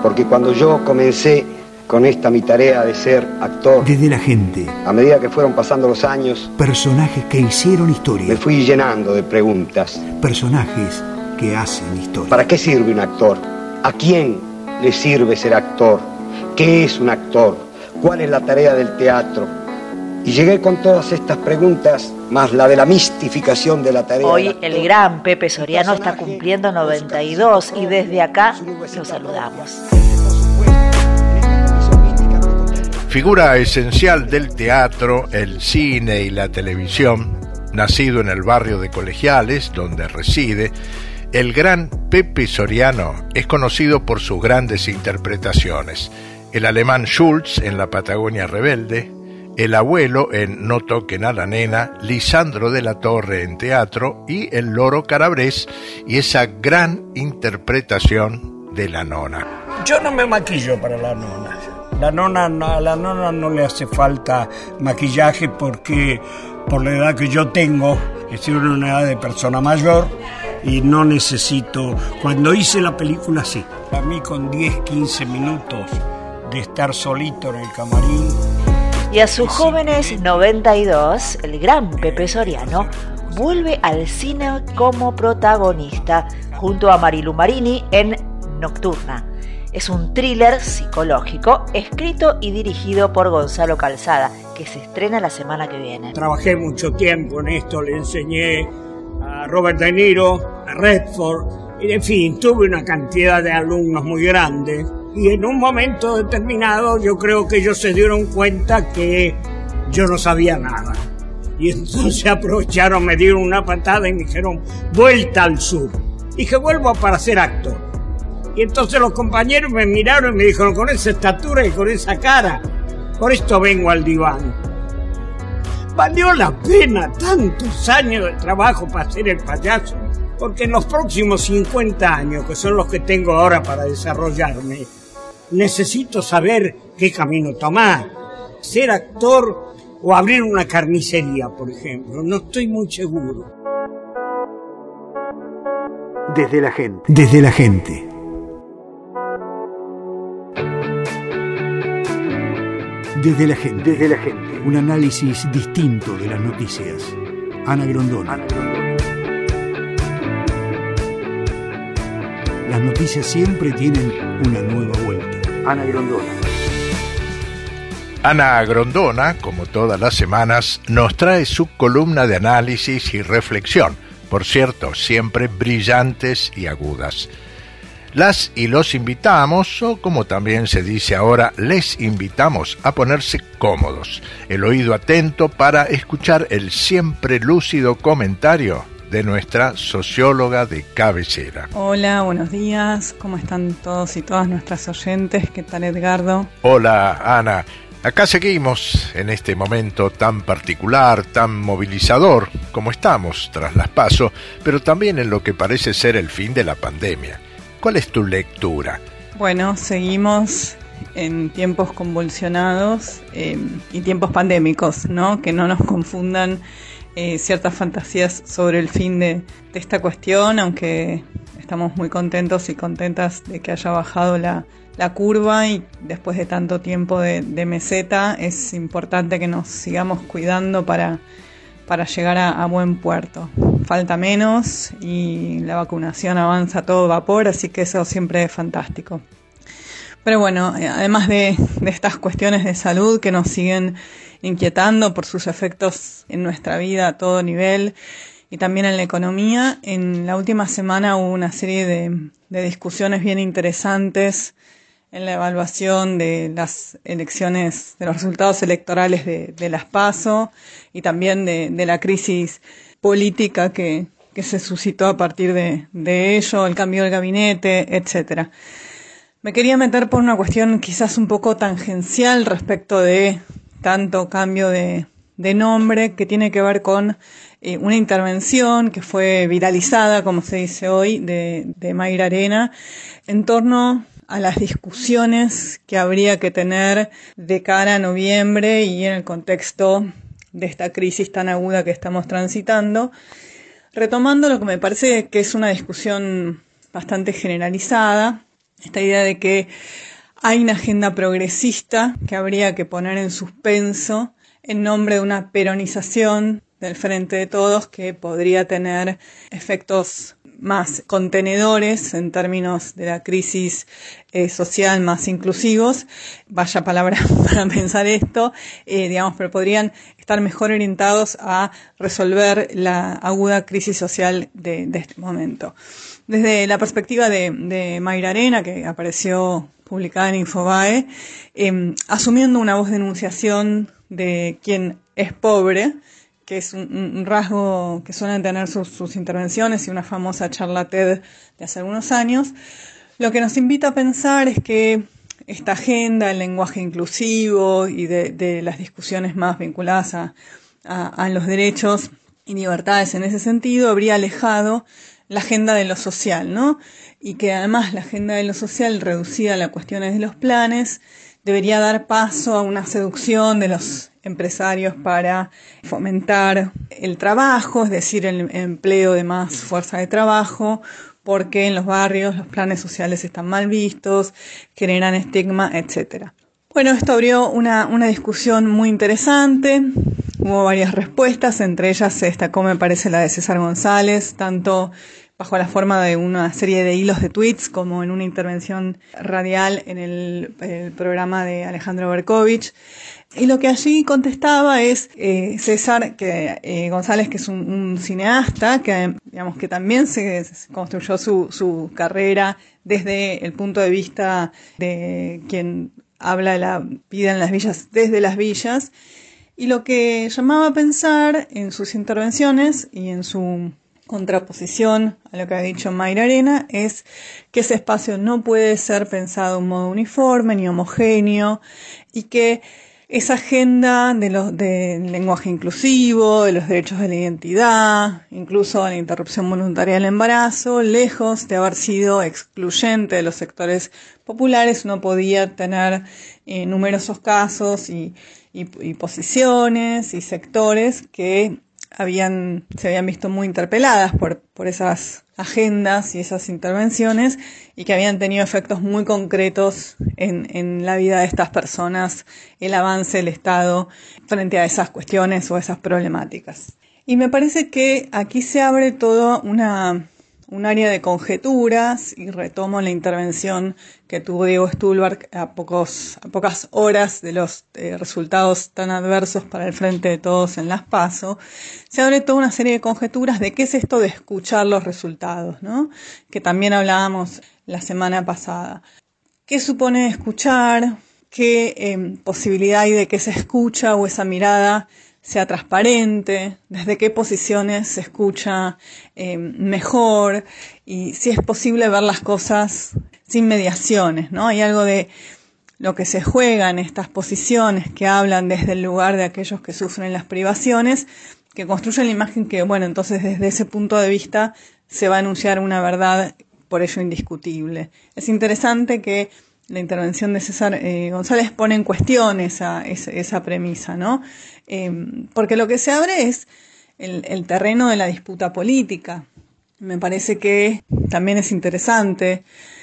porque cuando yo comencé con esta mi tarea de ser actor, Desde la gente, a medida que fueron pasando los años, personajes que hicieron historia, me fui llenando de preguntas. personajes que hacen historia. ¿Para qué sirve un actor? ¿A quién le sirve ser actor? ¿Qué es un actor? ¿Cuál es la tarea del teatro? Y llegué con todas estas preguntas, más la de la mistificación de la tarea. Hoy el gran Pepe Soriano está cumpliendo 92 y desde acá lo saludamos. Figura esencial del teatro, el cine y la televisión, nacido en el barrio de Colegiales, donde reside, el gran Pepe Soriano es conocido por sus grandes interpretaciones. El alemán Schultz en La Patagonia Rebelde, el abuelo en No toquen a la nena, Lisandro de la Torre en teatro y el Loro Calabrés y esa gran interpretación de la nona. Yo no me maquillo para la nona. A la nona no le hace falta maquillaje porque por la edad que yo tengo, estoy en una edad de persona mayor y no necesito. Cuando hice la película, sí. A mí con 10, 15 minutos de estar solito en el camarín. Y a sus jóvenes 92, el gran Pepe Soriano vuelve al cine como protagonista junto a Marilu Marini en Nocturna. Es un thriller psicológico escrito y dirigido por Gonzalo Calzada, que se estrena la semana que viene. Trabajé mucho tiempo en esto, le enseñé a Robert De Niro, a Redford, y en fin, tuve una cantidad de alumnos muy grande. Y en un momento determinado yo creo que ellos se dieron cuenta que yo no sabía nada. Y entonces aprovecharon, me dieron una patada y me dijeron, vuelta al sur. Dije, vuelvo para ser actor. Y entonces los compañeros me miraron y me dijeron, con esa estatura y con esa cara, por esto vengo al diván. Valió la pena tantos años de trabajo para ser el payaso, porque en los próximos 50 años, que son los que tengo ahora para desarrollarme, necesito saber qué camino tomar. Ser actor o abrir una carnicería, por ejemplo. No estoy muy seguro. Desde la gente. Desde la gente. Desde la gente. Desde la gente. Un análisis distinto de las noticias. Ana Grondona. Las noticias siempre tienen una nueva vuelta. Ana Grondona. Ana Grondona, como todas las semanas, nos trae su columna de análisis y reflexión, por cierto, siempre brillantes y agudas. Las y los invitamos, o como también se dice ahora, les invitamos a ponerse cómodos, el oído atento para escuchar el siempre lúcido comentario de nuestra socióloga de cabecera. Hola, buenos días, ¿cómo están todos y todas nuestras oyentes? ¿Qué tal, Edgardo? Hola, Ana. Acá seguimos en este momento tan particular, tan movilizador como estamos tras las PASO, pero también en lo que parece ser el fin de la pandemia. ¿Cuál es tu lectura? Bueno, seguimos en tiempos convulsionados y tiempos pandémicos, ¿no? Que no nos confundan ciertas fantasías sobre el fin de esta cuestión, aunque estamos muy contentos y contentas de que haya bajado la curva y después de tanto tiempo de meseta es importante que nos sigamos cuidando para llegar a buen puerto. Falta menos y la vacunación avanza a todo vapor, así que eso siempre es fantástico. Pero bueno, además de estas cuestiones de salud que nos siguen inquietando por sus efectos en nuestra vida a todo nivel y también en la economía, en la última semana hubo una serie de discusiones bien interesantes en la evaluación de las elecciones, de los resultados electorales de las PASO y también de la crisis política que se suscitó a partir de ello, el cambio del gabinete, etcétera. Me quería meter por una cuestión quizás un poco tangencial respecto de tanto cambio de nombre que tiene que ver con una intervención que fue viralizada, como se dice hoy, de Mayra Arena en torno a las discusiones que habría que tener de cara a noviembre y en el contexto de esta crisis tan aguda que estamos transitando, retomando lo que me parece que es una discusión bastante generalizada esta idea de que hay una agenda progresista que habría que poner en suspenso en nombre de una peronización del Frente de Todos que podría tener efectos más contenedores en términos de la crisis social, más inclusivos, vaya palabra para pensar esto, pero podrían estar mejor orientados a resolver la aguda crisis social de este momento. Desde la perspectiva de Mayra Arena, que apareció publicada en Infobae, asumiendo una voz de enunciación de quien es pobre, que es un rasgo que suelen tener sus intervenciones y una famosa charla TED de hace algunos años, lo que nos invita a pensar es que esta agenda, el lenguaje inclusivo y de las discusiones más vinculadas a los derechos y libertades en ese sentido, habría alejado la agenda de lo social, ¿no? Y que además la agenda de lo social, reducida a las cuestiones de los planes, debería dar paso a una seducción de los empresarios para fomentar el trabajo, es decir, el empleo de más fuerza de trabajo, porque en los barrios los planes sociales están mal vistos, generan estigma, etc. Bueno, esto abrió una discusión muy interesante, hubo varias respuestas, entre ellas se destacó, me parece, la de César González, tanto bajo la forma de una serie de hilos de tweets como en una intervención radial en el programa de Alejandro Berkovich. Y lo que allí contestaba es César González, que es un cineasta que también se construyó su carrera desde el punto de vista de quien habla de la vida en las villas, desde las villas, y lo que llamaba a pensar en sus intervenciones y en su contraposición a lo que ha dicho Mayra Arena es que ese espacio no puede ser pensado de un modo uniforme ni homogéneo, y que esa agenda del lenguaje inclusivo, de los derechos de la identidad, incluso la interrupción voluntaria del embarazo, lejos de haber sido excluyente de los sectores populares, uno podía tener numerosos casos y posiciones y sectores que se habían visto muy interpeladas por esas agendas y esas intervenciones, y que habían tenido efectos muy concretos en la vida de estas personas, el avance del Estado frente a esas cuestiones o esas problemáticas. Y me parece que aquí se abre todo un área de conjeturas, y retomo la intervención que tuvo Diego Stulberg a pocas horas de los resultados tan adversos para el Frente de Todos en las PASO. Se abre toda una serie de conjeturas de qué es esto de escuchar los resultados, ¿no? Que también hablábamos la semana pasada. ¿Qué supone escuchar? ¿Qué posibilidad hay de que esa escucha o esa mirada sea transparente? ¿Desde qué posiciones se escucha mejor? Y si es posible ver las cosas sin mediaciones, ¿no? Hay algo de lo que se juega en estas posiciones que hablan desde el lugar de aquellos que sufren las privaciones, que construyen la imagen que, entonces desde ese punto de vista se va a anunciar una verdad, por ello indiscutible. Es interesante que la intervención de César González pone en cuestión esa premisa, ¿no? Porque lo que se abre es el terreno de la disputa política. Me parece que también es interesante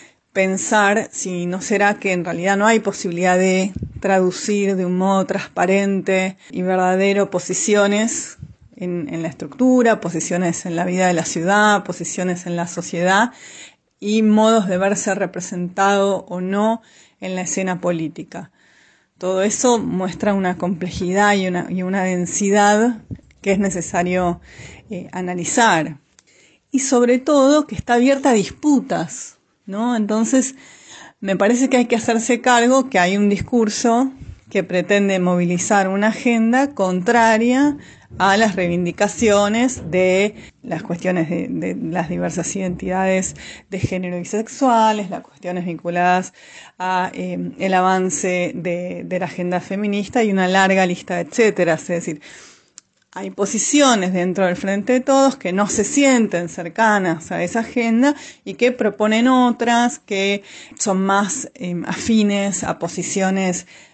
pensar si no será que en realidad no hay posibilidad de traducir de un modo transparente y verdadero posiciones en la estructura, posiciones en la vida de la ciudad, posiciones en la sociedad, y modos de verse representado o no en la escena política. Todo eso muestra una complejidad y una densidad que es necesario analizar. Y sobre todo que está abierta a disputas, ¿no? Entonces, me parece que hay que hacerse cargo que hay un discurso que pretende movilizar una agenda contraria a las reivindicaciones de las cuestiones de las diversas identidades de género y sexuales, las cuestiones vinculadas a el avance de la agenda feminista y una larga lista de etcétera. Es decir, hay posiciones dentro del Frente de Todos que no se sienten cercanas a esa agenda y que proponen otras que son más afines a posiciones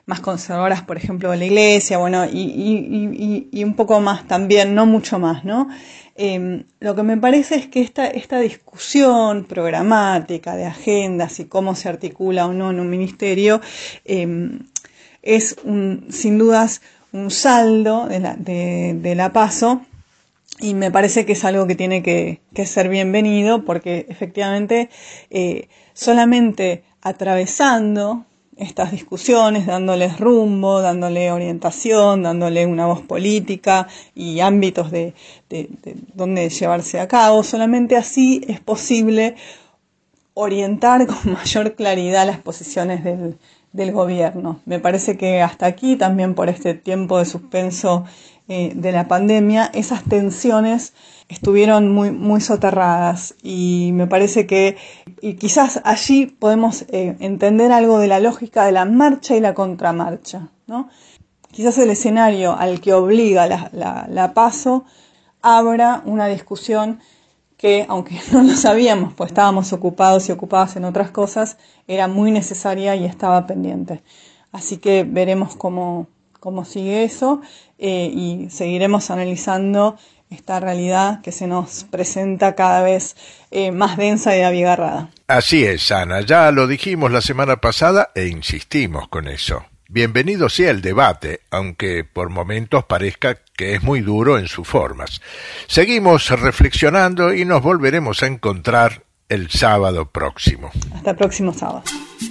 más conservadoras, por ejemplo, de la Iglesia, bueno, y un poco más también, no mucho más, ¿no? Lo que me parece es que esta discusión programática de agendas y cómo se articula o no en un ministerio es sin dudas un saldo de la PASO, y me parece que es algo que tiene que ser bienvenido, porque efectivamente solamente atravesando estas discusiones, dándoles rumbo, dándole orientación, dándole una voz política y ámbitos de dónde llevarse a cabo, solamente así es posible orientar con mayor claridad las posiciones del gobierno. Me parece que hasta aquí, también por este tiempo de suspenso de la pandemia, esas tensiones estuvieron muy soterradas, y me parece que quizás allí podemos entender algo de la lógica de la marcha y la contramarcha, ¿no? Quizás el escenario al que obliga la PASO abra una discusión que, aunque no lo sabíamos, pues estábamos ocupados y ocupadas en otras cosas, era muy necesaria y estaba pendiente. Así que veremos cómo sigue eso, y seguiremos analizando esta realidad que se nos presenta cada vez más densa y abigarrada. Así es, Ana, ya lo dijimos la semana pasada e insistimos con eso. Bienvenido sea el debate, aunque por momentos parezca que es muy duro en sus formas. Seguimos reflexionando y nos volveremos a encontrar el sábado próximo. Hasta el próximo sábado.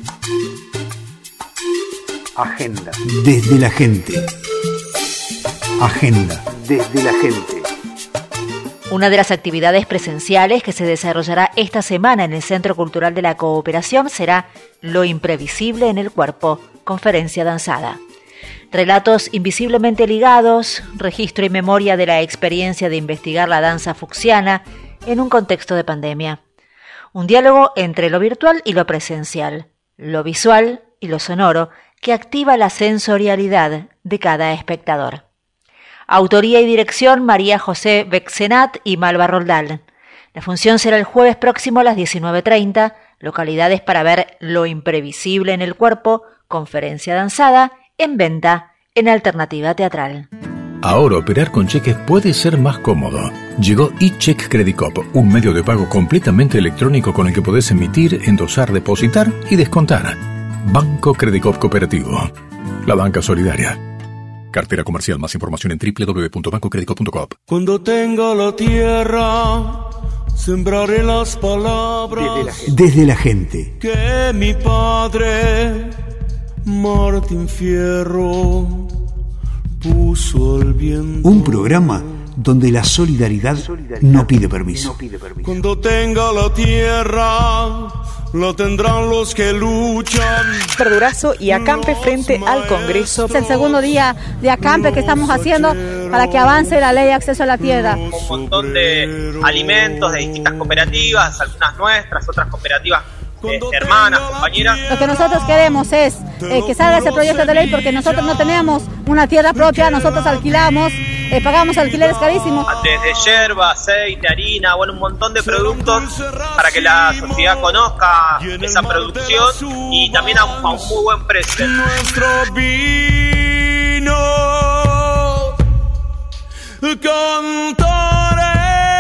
Agenda. Desde la gente. Agenda. Desde la gente. Una de las actividades presenciales que se desarrollará esta semana en el Centro Cultural de la Cooperación será Lo imprevisible en el cuerpo, conferencia danzada. Relatos invisiblemente ligados, registro y memoria de la experiencia de investigar la danza fucsiana en un contexto de pandemia. Un diálogo entre lo virtual y lo presencial, lo visual y lo sonoro, que activa la sensorialidad de cada espectador. Autoría y dirección María José Bexenat y Malva Roldán. La función será el jueves próximo a las 19:30, localidades para ver Lo imprevisible en el cuerpo, conferencia danzada, en venta en Alternativa Teatral. Ahora operar con cheques puede ser más cómodo. Llegó eCheck Credit Cop, un medio de pago completamente electrónico con el que podés emitir, endosar, depositar y descontar. Banco Credit Cop Cooperativo. La banca solidaria. Cartera comercial. Más información en www.bancocreditcop.com. Cuando tenga la tierra, sembraré las palabras desde la gente. Que mi padre, Martín Fierro, puso al viento. Un programa donde la solidaridad no pide permiso. Cuando tenga la tierra, lo tendrán los que luchan. Perdurazo y acampe frente al Congreso. Es el segundo día de acampe que estamos haciendo para que avance la ley de acceso a la tierra. Un montón de alimentos de distintas cooperativas, algunas nuestras, otras cooperativas hermanas, compañeras. Lo que nosotros queremos es que salga ese proyecto de ley, porque nosotros no tenemos una tierra propia, nosotros alquilamos, pagamos alquileres carísimos. Desde yerba, aceite, harina, bueno, un montón de productos para que la sociedad conozca esa producción y también a un muy buen precio. Nuestro vino cantaré.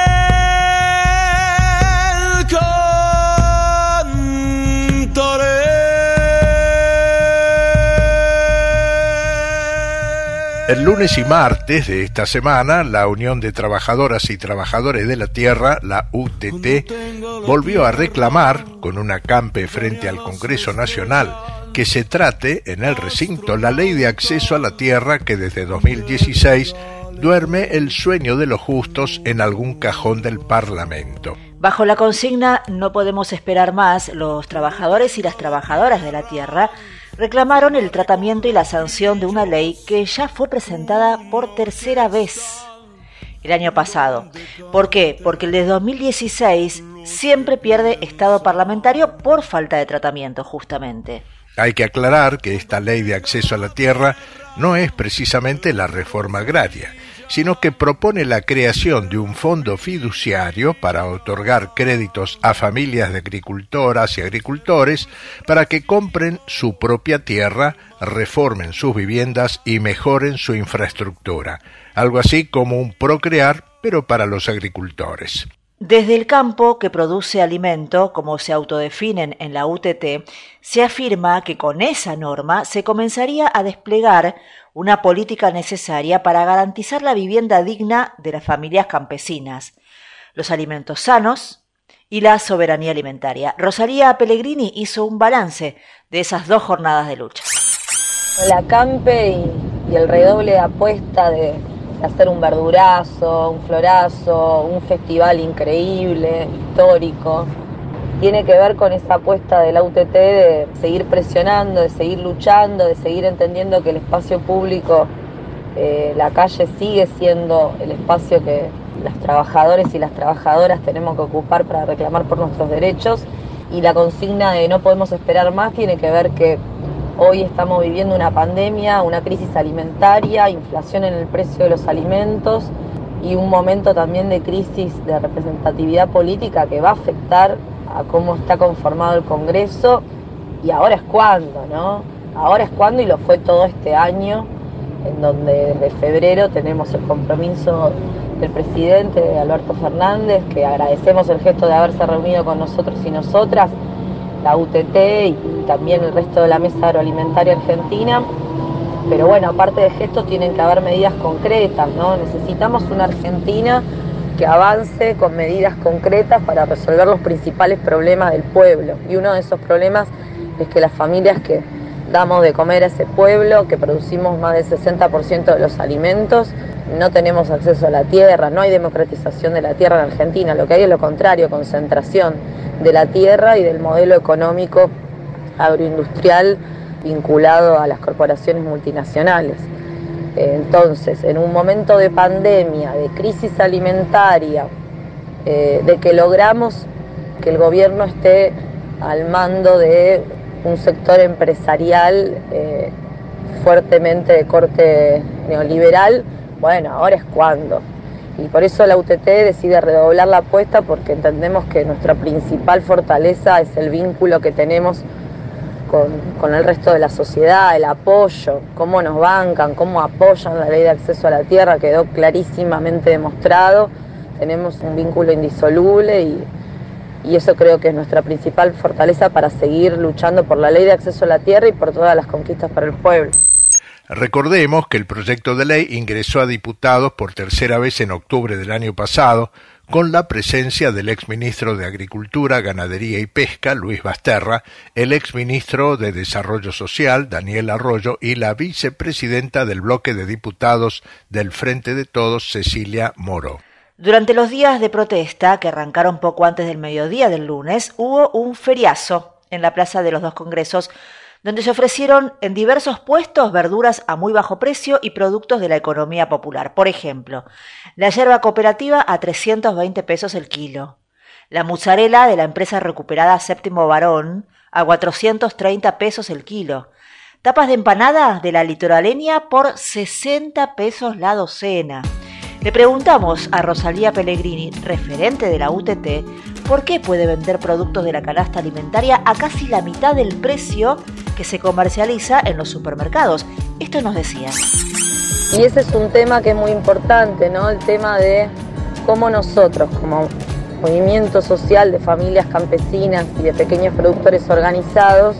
El lunes y martes de esta semana, la Unión de Trabajadoras y Trabajadores de la Tierra, la UTT, volvió a reclamar, con un acampe frente al Congreso Nacional, que se trate en el recinto la ley de acceso a la tierra que desde 2016 duerme el sueño de los justos en algún cajón del Parlamento. Bajo la consigna "No podemos esperar más", los trabajadores y las trabajadoras de la tierra reclamaron el tratamiento y la sanción de una ley que ya fue presentada por tercera vez el año pasado. ¿Por qué? Porque el de 2016 siempre pierde estado parlamentario por falta de tratamiento, justamente. Hay que aclarar que esta ley de acceso a la tierra no es precisamente la reforma agraria, sino que propone la creación de un fondo fiduciario para otorgar créditos a familias de agricultoras y agricultores para que compren su propia tierra, reformen sus viviendas y mejoren su infraestructura. Algo así como un Procrear, pero para los agricultores. Desde el campo que produce alimento, como se autodefinen en la UTT, se afirma que con esa norma se comenzaría a desplegar una política necesaria para garantizar la vivienda digna de las familias campesinas, los alimentos sanos y la soberanía alimentaria. Rosalía Pellegrini hizo un balance de esas 2 jornadas de lucha. La Campe y el redoble de apuesta de hacer un verdurazo, un florazo, un festival increíble, histórico, tiene que ver con esa apuesta de la UTT de seguir presionando, de seguir luchando, de seguir entendiendo que el espacio público, la calle sigue siendo el espacio que los trabajadores y las trabajadoras tenemos que ocupar para reclamar por nuestros derechos, y la consigna de no podemos esperar más tiene que ver que hoy estamos viviendo una pandemia, una crisis alimentaria, inflación en el precio de los alimentos y un momento también de crisis de representatividad política que va a afectar a cómo está conformado el Congreso, y ahora es cuando, ¿no? Ahora es cuando, y lo fue todo este año, en donde desde febrero tenemos el compromiso del presidente Alberto Fernández, que agradecemos el gesto de haberse reunido con nosotros y nosotras, la UTT y también el resto de la Mesa Agroalimentaria Argentina. Pero bueno, aparte de gestos tienen que haber medidas concretas, ¿no? Necesitamos una Argentina que avance con medidas concretas para resolver los principales problemas del pueblo. Y uno de esos problemas es que las familias que damos de comer a ese pueblo, que producimos más del 60% de los alimentos, no tenemos acceso a la tierra, no hay democratización de la tierra en Argentina, lo que hay es lo contrario, concentración de la tierra y del modelo económico agroindustrial vinculado a las corporaciones multinacionales. Entonces, en un momento de pandemia, de crisis alimentaria, de que logramos que el gobierno esté al mando de un sector empresarial fuertemente de corte neoliberal, bueno, ahora es cuando. Y por eso la UTT decide redoblar la apuesta, porque entendemos que nuestra principal fortaleza es el vínculo que tenemos con el resto de la sociedad, el apoyo, cómo nos bancan, cómo apoyan la ley de acceso a la tierra, quedó clarísimamente demostrado. Tenemos un vínculo indisoluble y eso creo que es nuestra principal fortaleza para seguir luchando por la ley de acceso a la tierra y por todas las conquistas para el pueblo. Recordemos que el proyecto de ley ingresó a diputados por tercera vez en octubre del año pasado, con la presencia del exministro de Agricultura, Ganadería y Pesca, Luis Basterra, el exministro de Desarrollo Social, Daniel Arroyo, y la vicepresidenta del bloque de diputados del Frente de Todos, Cecilia Moro. Durante los días de protesta, que arrancaron poco antes del mediodía del lunes, hubo un feriazo en la Plaza de los Dos Congresos, donde se ofrecieron en diversos puestos verduras a muy bajo precio y productos de la economía popular. Por ejemplo, la yerba cooperativa a 320 pesos el kilo, la mozzarella de la empresa recuperada Séptimo Barón a 430 pesos el kilo, tapas de empanada de la litoraleña por 60 pesos la docena. Le preguntamos a Rosalía Pellegrini, referente de la UTT, por qué puede vender productos de la canasta alimentaria a casi la mitad del precio que se comercializa en los supermercados. Esto nos decía. Y ese es un tema que es muy importante, ¿no? El tema de cómo nosotros, como movimiento social de familias campesinas y de pequeños productores organizados,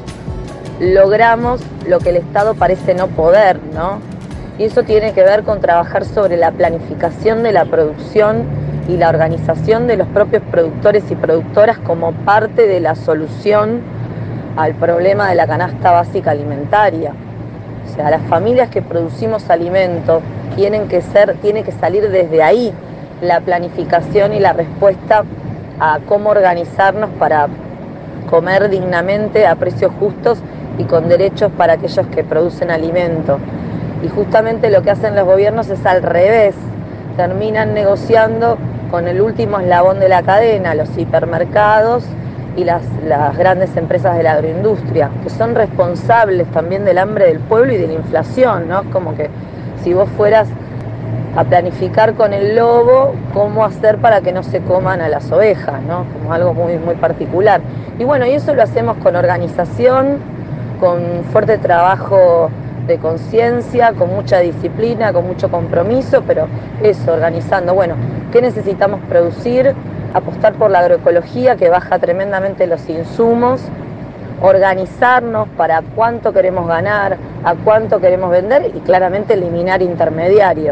logramos lo que el Estado parece no poder, ¿no? Y eso tiene que ver con trabajar sobre la planificación de la producción y la organización de los propios productores y productoras como parte de la solución al problema de la canasta básica alimentaria. O sea, las familias que producimos alimentos tiene que salir desde ahí la planificación y la respuesta a cómo organizarnos para comer dignamente a precios justos y con derechos para aquellos que producen alimentos. Y justamente lo que hacen los gobiernos es al revés, terminan negociando con el último eslabón de la cadena, los hipermercados, y las grandes empresas de la agroindustria, que son responsables también del hambre del pueblo y de la inflación, ¿no? Como que si vos fueras a planificar con el lobo cómo hacer para que no se coman a las ovejas, ¿no? Como algo muy, muy particular. Y bueno, y eso lo hacemos con organización, con fuerte trabajo de conciencia, con mucha disciplina, con mucho compromiso, pero eso, organizando. Bueno, ¿qué necesitamos producir? Apostar por la agroecología, que baja tremendamente los insumos, organizarnos para cuánto queremos ganar, a cuánto queremos vender y claramente eliminar intermediarios.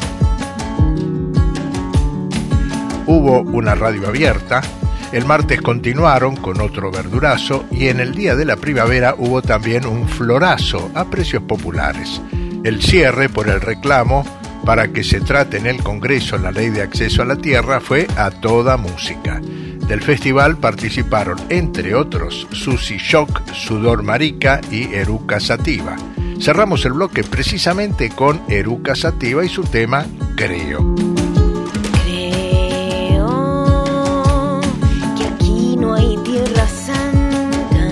Hubo una radio abierta, el martes continuaron con otro verdurazo y en el día de la primavera hubo también un florazo a precios populares. El cierre por el reclamo para que se trate en el Congreso la Ley de Acceso a la Tierra fue a toda música. Del festival participaron, entre otros, Susi Shock, Sudor Marica y Eruca Sativa. Cerramos el bloque precisamente con Eruca Sativa y su tema Creo. Creo que aquí no hay tierra santa,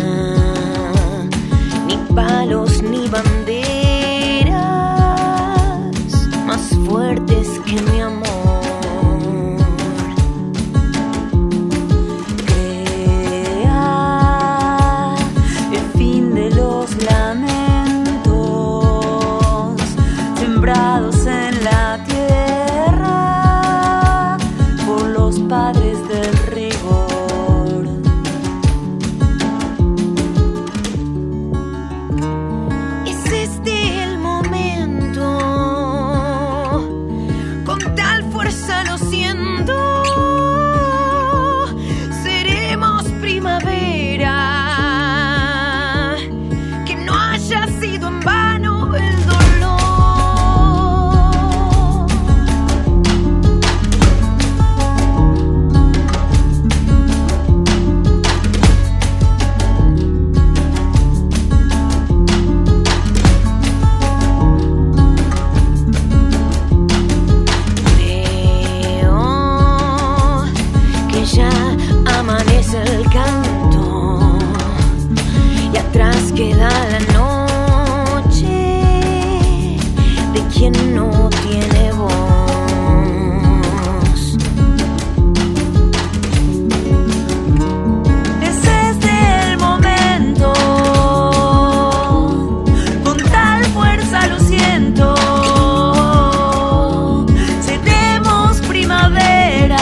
ni palos ni banderas más fuertes que mi amor. Crea el fin de los lamentos sembrados en la tierra por los padres del rigor. Es este el momento, con tal fuerza lo siento, seremos primavera, que no haya sido en vano el dolor. Creo que ya amanece el canto y atrás queda la noche de quien no tiene voz. Es este el momento, con tal fuerza lo siento, seremos primavera,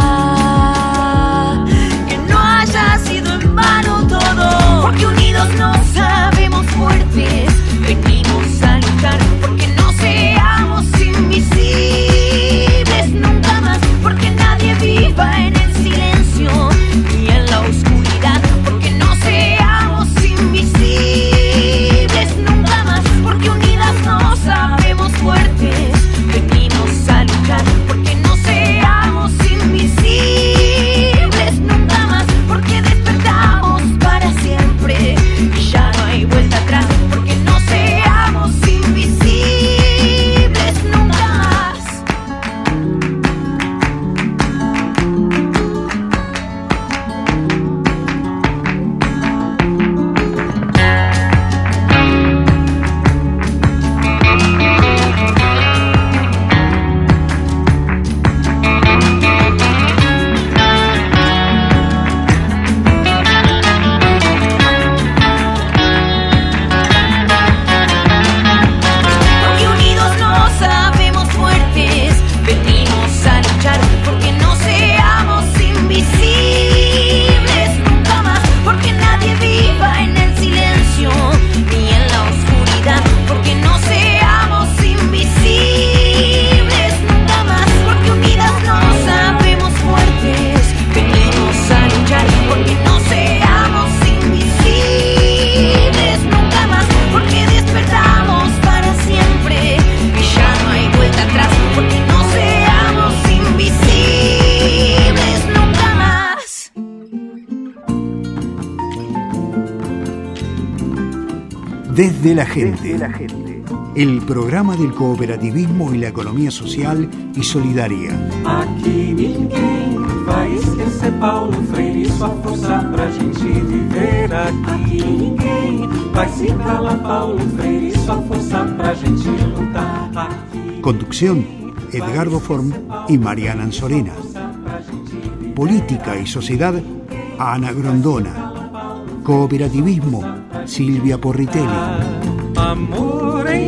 que no haya sido en vano todo, porque unidos nos sabemos fuertes, venimos a luchar porque no seamos invisibles nunca más, porque nadie viva en el silencio y en la oscuridad, porque no seamos invisibles nunca más, porque unidas nos sabemos fuertes, venimos a luchar porque no seamos invisibles nunca más, porque despertamos para siempre y ya no hay vuelta atrás, porque no seamos invisibles nunca más. Porque unidos nos sabemos fuertes, venimos a luchar porque no seamos invisibles nunca más, porque nadie viva en el silencio ni en la oscuridad, porque no seamos invisibles nunca más, porque unidas nos sabemos fuertes, venimos a luchar porque no seamos invisibles nunca más, porque despertamos para siempre y ya no hay vuelta atrás, porque no seamos invisibles nunca más. Desde la gente. El programa del cooperativismo y la economía social y solidaria. Aquí Bill Gates vai esquecer Paulo Freire e sua força pra gente viver aqui. Ninguém vai se calar Paulo Freire y su fuerza pra gente lutar aquí. Conducción, Edgardo Form y Mariana Ansorena. Política y sociedad, Ana Grondona. Cooperativismo, Silvia Porritelli. Amor em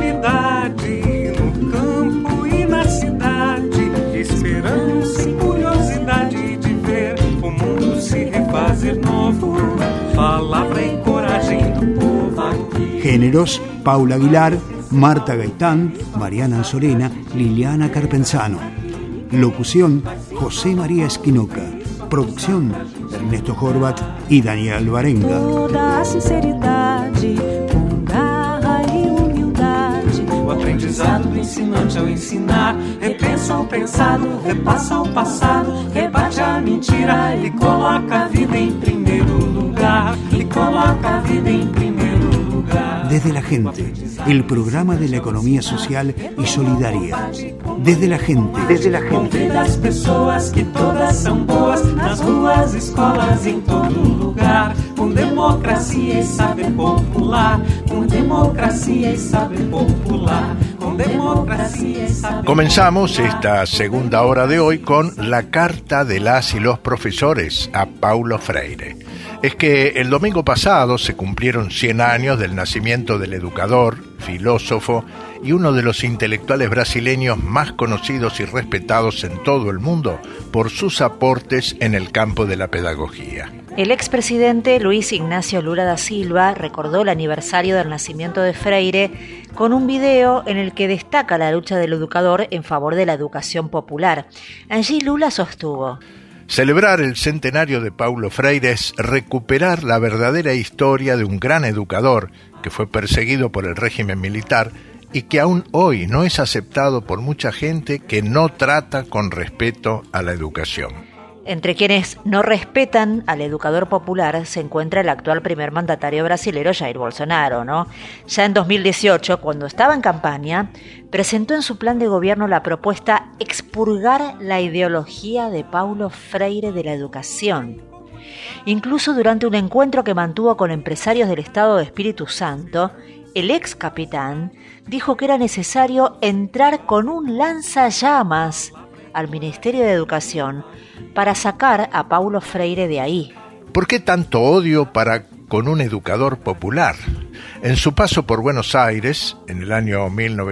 comunidade, no campo e na cidade, esperança e curiosidade de ver o mundo se refazer novo, palavra e coragem do povo aqui. Géneros, Paula Aguilar, Marta Gaitán, Mariana Ansorena, Liliana Carpenzano. Locución, José María Esquinoca. Producción, Ernesto Horvat y Daniel Alvarenga. Toda a sinceridade, com garra e humildade. O aprendizado do ensinante ao ensinar, repensa o pensado, repassa o passado, rebate a mentira e coloca a vida em primeiro lugar. E coloca a vida em primeiro lugar. Desde la gente, el programa de la economía social y solidaria. Desde la gente. Desde la gente. Das pessoas que todas são boas, nas ruas, escolas, em todo lugar. Com democracia e saber popular. Com democracia y saber popular. Con democracia y saber. Comenzamos esta segunda hora de hoy con la carta de las y los profesores a Paulo Freire. Es que el domingo pasado se cumplieron 100 años del nacimiento del educador, filósofo y uno de los intelectuales brasileños más conocidos y respetados en todo el mundo por sus aportes en el campo de la pedagogía. El expresidente Luis Ignacio Lula da Silva recordó el aniversario del nacimiento de Freire con un video en el que destaca la lucha del educador en favor de la educación popular. Allí Lula sostuvo: celebrar el centenario de Paulo Freire es recuperar la verdadera historia de un gran educador que fue perseguido por el régimen militar y que aún hoy no es aceptado por mucha gente que no trata con respeto a la educación. Entre quienes no respetan al educador popular se encuentra el actual primer mandatario brasilero Jair Bolsonaro, ¿no? Ya en 2018, cuando estaba en campaña, presentó en su plan de gobierno la propuesta expurgar la ideología de Paulo Freire de la educación. Incluso durante un encuentro que mantuvo con empresarios del estado de Espíritu Santo, el ex capitán dijo que era necesario entrar con un lanzallamas al Ministerio de Educación para sacar a Paulo Freire de ahí. ¿Por qué tanto odio para con un educador popular? En su paso por Buenos Aires, en el año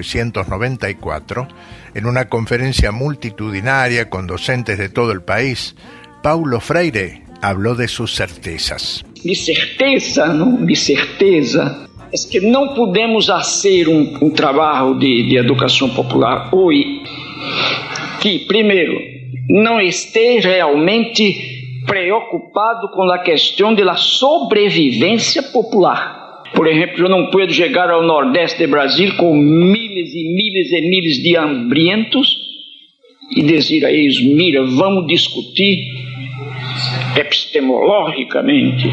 1994, en una conferencia multitudinaria con docentes de todo el país, Paulo Freire habló de sus certezas. Mi certeza, ¿no? Mi certeza es que no podemos hacer un trabajo de educación popular hoy que, primeiro, não esteja realmente preocupado com a questão da sobrevivência popular. Por exemplo, eu não posso chegar ao Nordeste do Brasil com milhas e milhas e milhas de hambrientos e dizer a eles: mira, vamos discutir epistemologicamente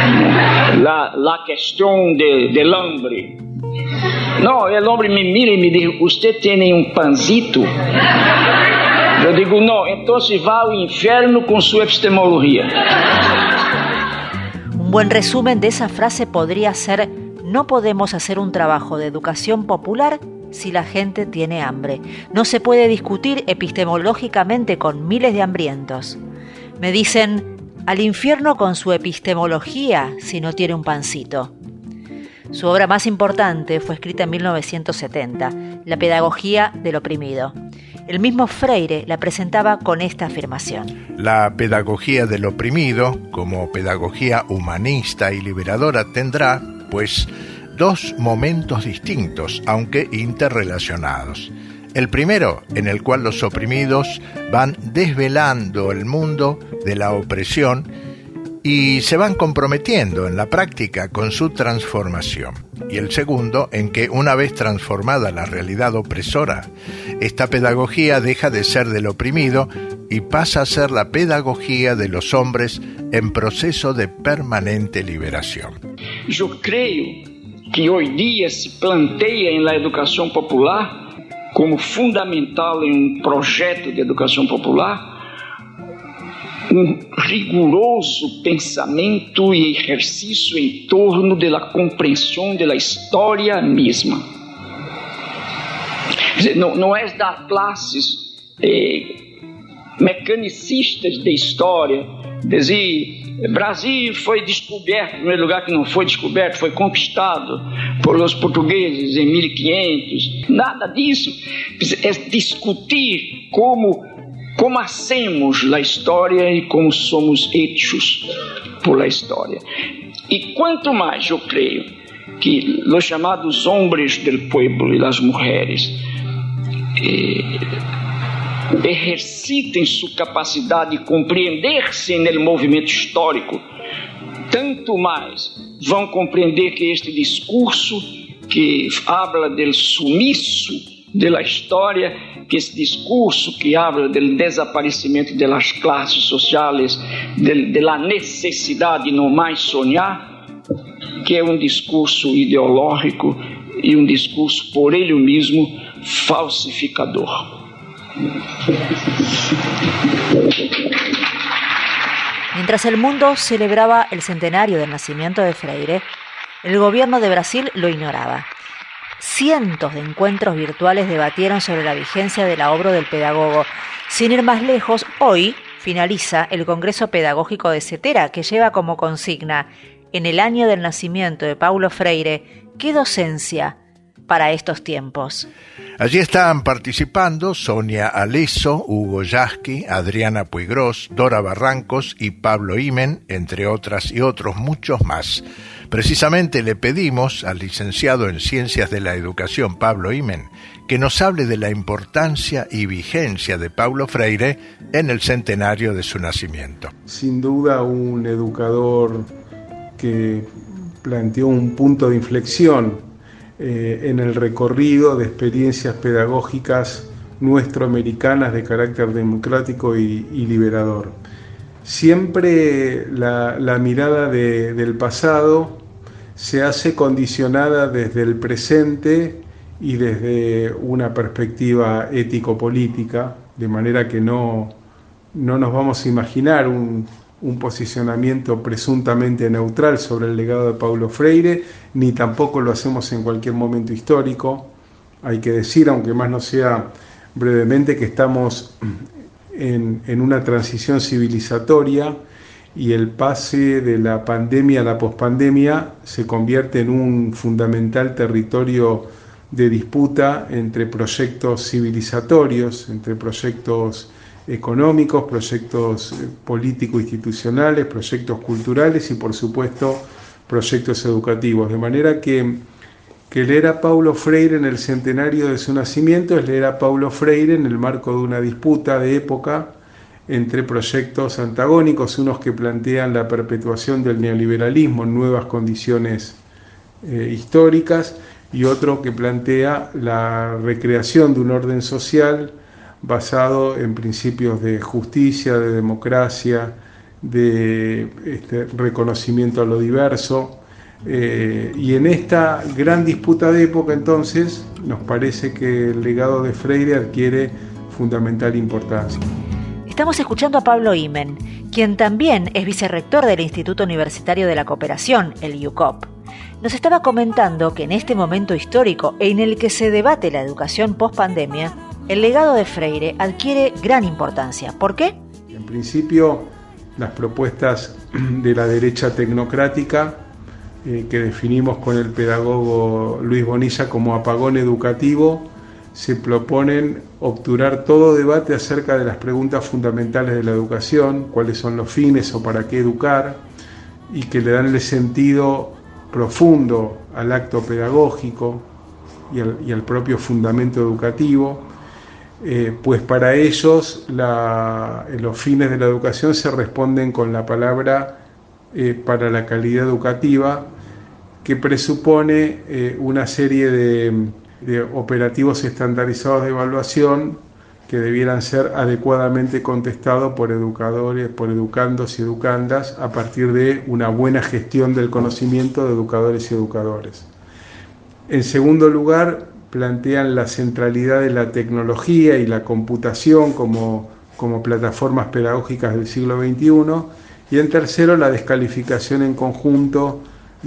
a questão do hambre. Não, o homem me mira e me diz: você tem um panzito? Eu digo: não, então vá ao inferno com sua epistemologia. Un buen resumen de esa frase podría ser: no podemos hacer un trabajo de educación popular si la gente tiene hambre. No se puede discutir epistemológicamente con miles de hambrientos. Me dicen: al infierno con su epistemología si no tiene un pancito. Su obra más importante fue escrita en 1970, La pedagogía del oprimido. El mismo Freire la presentaba con esta afirmación: la pedagogía del oprimido, como pedagogía humanista y liberadora, tendrá, pues, dos momentos distintos, aunque interrelacionados. El primero, en el cual los oprimidos van desvelando el mundo de la opresión y se van comprometiendo en la práctica con su transformación. Y el segundo, en que una vez transformada la realidad opresora, esta pedagogía deja de ser del oprimido y pasa a ser la pedagogía de los hombres en proceso de permanente liberación. Yo creo que hoy día se plantea en la educación popular como fundamental en un proyecto de educación popular rigoroso pensamento e exercício em torno da compreensão da história mesma. Não é das classes mecanicistas da história, dizer Brasil foi descoberto, em primeiro lugar que não foi descoberto, foi conquistado por os portugueses em 1500, nada disso. É discutir como hacemos a história e como somos hechos por a história. E quanto mais eu creio que os chamados hombres del pueblo e as mulheres exercitem sua capacidade de compreender-se no movimento histórico, tanto mais vão compreender que este discurso que habla del sumiço da história, que esse discurso que habla do desaparecimento das classes sociais, da necessidade de não mais sonhar, que é um discurso ideológico e um discurso por ele mesmo falsificador. Mientras el mundo celebraba el centenario del nacimiento de Freire, el gobierno de Brasil lo ignoraba. Cientos de encuentros virtuales debatieron sobre la vigencia de la obra del pedagogo. Sin ir más lejos, hoy finaliza el Congreso Pedagógico de Cetera, que lleva como consigna: en el año del nacimiento de Paulo Freire, ¿qué docencia para estos tiempos? Allí están participando Sonia Aleso, Hugo Yasky, Adriana Puigros, Dora Barrancos y Pablo Imen, entre otras y otros muchos más. Precisamente le pedimos al licenciado en Ciencias de la Educación, Pablo Imen, que nos hable de la importancia y vigencia de Paulo Freire en el centenario de su nacimiento. Sin duda un educador que planteó un punto de inflexión en el recorrido de experiencias pedagógicas nuestroamericanas de carácter democrático y liberador. Siempre la mirada del pasado se hace condicionada desde el presente y desde una perspectiva ético-política, de manera que no nos vamos a imaginar un posicionamiento presuntamente neutral sobre el legado de Paulo Freire, ni tampoco lo hacemos en cualquier momento histórico. Hay que decir, aunque más no sea brevemente, que estamos en una transición civilizatoria y el pase de la pandemia a la pospandemia se convierte en un fundamental territorio de disputa entre proyectos civilizatorios, entre proyectos económicos, proyectos político-institucionales, proyectos culturales y, por supuesto, proyectos educativos. De manera que leer a Paulo Freire en el centenario de su nacimiento es leer a Paulo Freire en el marco de una disputa de época entre proyectos antagónicos, unos que plantean la perpetuación del neoliberalismo en nuevas condiciones históricas y otro que plantea la recreación de un orden social basado en principios de justicia, de democracia, de reconocimiento a lo diverso. Y en esta gran disputa de época, entonces, nos parece que el legado de Freire adquiere fundamental importancia. Estamos escuchando a Pablo Imen, quien también es vicerrector del Instituto Universitario de la Cooperación, el IUCOP. Nos estaba comentando que en este momento histórico en el que se debate la educación post-pandemia, el legado de Freire adquiere gran importancia. ¿Por qué? En principio, las propuestas de la derecha tecnocrática, que definimos con el pedagogo Luis Bonilla como apagón educativo, se proponen obturar todo debate acerca de las preguntas fundamentales de la educación, cuáles son los fines o para qué educar, y que le dan el sentido profundo al acto pedagógico y al propio fundamento educativo. Pues para ellos los fines de la educación se responden con la palabra para la calidad educativa, que presupone una serie de operativos estandarizados de evaluación que debieran ser adecuadamente contestados por educadores, por educandos y educandas a partir de una buena gestión del conocimiento de educadores y educadores. En segundo lugar, plantean la centralidad de la tecnología y la computación como como plataformas pedagógicas del siglo XXI, y en tercero, la descalificación en conjunto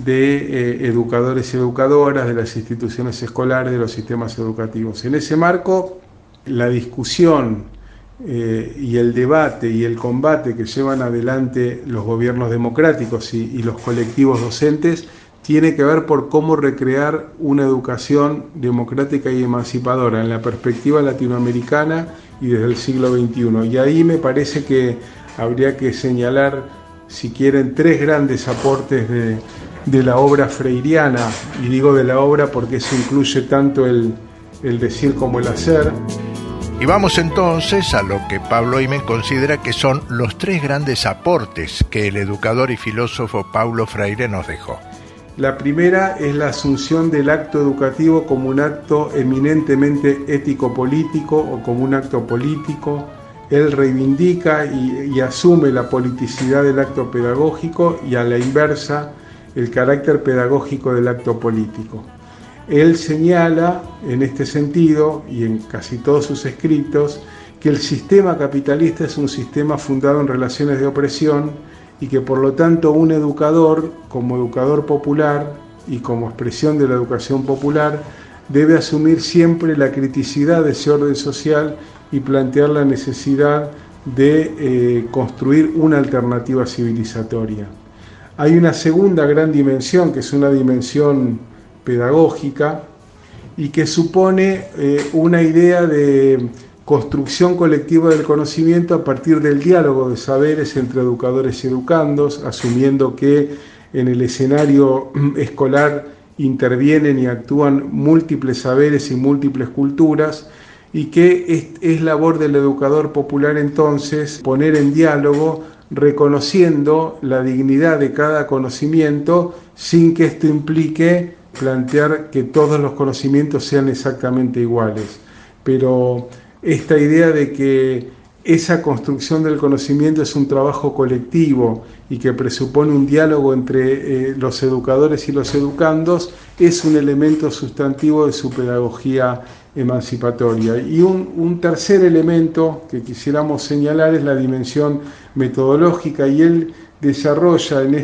de educadores y educadoras, de las instituciones escolares, de los sistemas educativos. En ese marco, la discusión y el debate y el combate que llevan adelante los gobiernos democráticos y los colectivos docentes tiene que ver por cómo recrear una educación democrática y emancipadora en la perspectiva latinoamericana y desde el siglo XXI. Y ahí me parece que habría que señalar, si quieren, tres grandes aportes de la obra freiriana, y digo de la obra porque eso incluye tanto el decir como el hacer. Y vamos entonces a lo que Pablo Imen considera que son los tres grandes aportes que el educador y filósofo Paulo Freire nos dejó. La primera es la asunción del acto educativo como un acto eminentemente ético-político o como un acto político. Él reivindica y asume la politicidad del acto pedagógico y a la inversa el carácter pedagógico del acto político. Él señala en este sentido y en casi todos sus escritos que el sistema capitalista es un sistema fundado en relaciones de opresión y que por lo tanto un educador, como educador popular y como expresión de la educación popular, debe asumir siempre la criticidad de ese orden social y plantear la necesidad de construir una alternativa civilizatoria. Hay una segunda gran dimensión, que es una dimensión pedagógica y que supone una idea de construcción colectiva del conocimiento a partir del diálogo de saberes entre educadores y educandos, asumiendo que en el escenario escolar intervienen y actúan múltiples saberes y múltiples culturas, y que es labor del educador popular entonces poner en diálogo, reconociendo la dignidad de cada conocimiento sin que esto implique plantear que todos los conocimientos sean exactamente iguales. Pero esta idea de que esa construcción del conocimiento es un trabajo colectivo y que presupone un diálogo entre los educadores y los educandos es un elemento sustantivo de su pedagogía emancipatoria. Y un tercer elemento que quisiéramos señalar es la dimensión metodológica, y él desarrolla en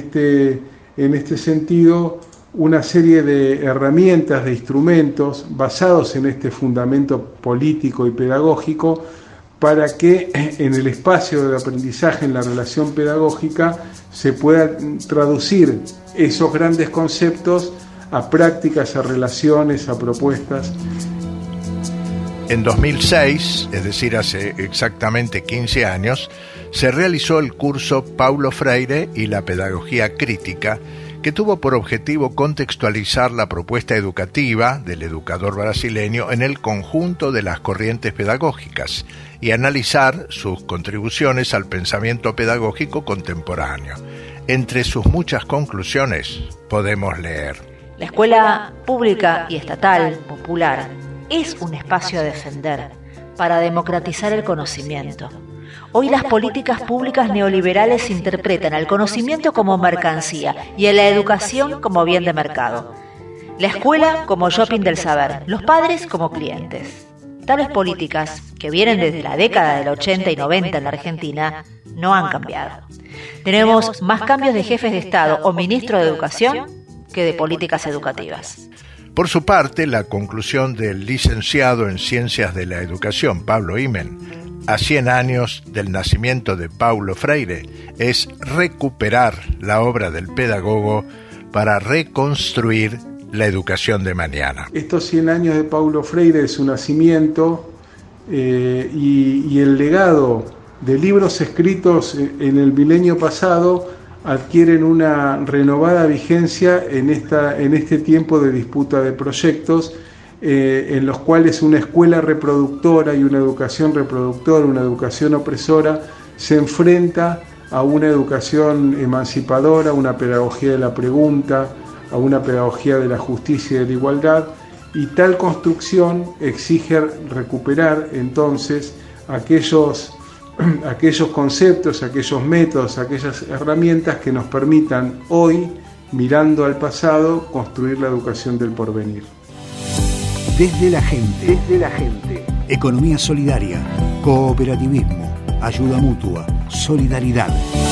este sentido una serie de herramientas, de instrumentos basados en este fundamento político y pedagógico para que en el espacio del aprendizaje, en la relación pedagógica, se puedan traducir esos grandes conceptos a prácticas, a relaciones, a propuestas. En 2006, es decir, hace exactamente 15 años, se realizó el curso Paulo Freire y la pedagogía crítica, que tuvo por objetivo contextualizar la propuesta educativa del educador brasileño en el conjunto de las corrientes pedagógicas y analizar sus contribuciones al pensamiento pedagógico contemporáneo. Entre sus muchas conclusiones podemos leer: la escuela pública y estatal, popular, es un espacio a defender para democratizar el conocimiento. Hoy las políticas públicas neoliberales interpretan al conocimiento como mercancía y a la educación como bien de mercado. La escuela como shopping del saber, los padres como clientes. Tales políticas, que vienen desde la década del 80 y 90 en la Argentina, no han cambiado. Tenemos más cambios de jefes de Estado o ministro de Educación que de políticas educativas. Por su parte, la conclusión del licenciado en Ciencias de la Educación, Pablo Imen, a 100 años del nacimiento de Paulo Freire, es recuperar la obra del pedagogo para reconstruir la educación de mañana. Estos 100 años de Paulo Freire, de su nacimiento, y el legado de libros escritos en el milenio pasado adquieren una renovada vigencia en este tiempo de disputa de proyectos, en los cuales una escuela reproductora y una educación reproductora, una educación opresora, se enfrenta a una educación emancipadora, una pedagogía de la pregunta, a una pedagogía de la justicia y de la igualdad, y tal construcción exige recuperar entonces aquellos conceptos, aquellos métodos, aquellas herramientas que nos permitan hoy, mirando al pasado, construir la educación del porvenir. Desde la gente. Economía solidaria, cooperativismo, ayuda mutua, solidaridad.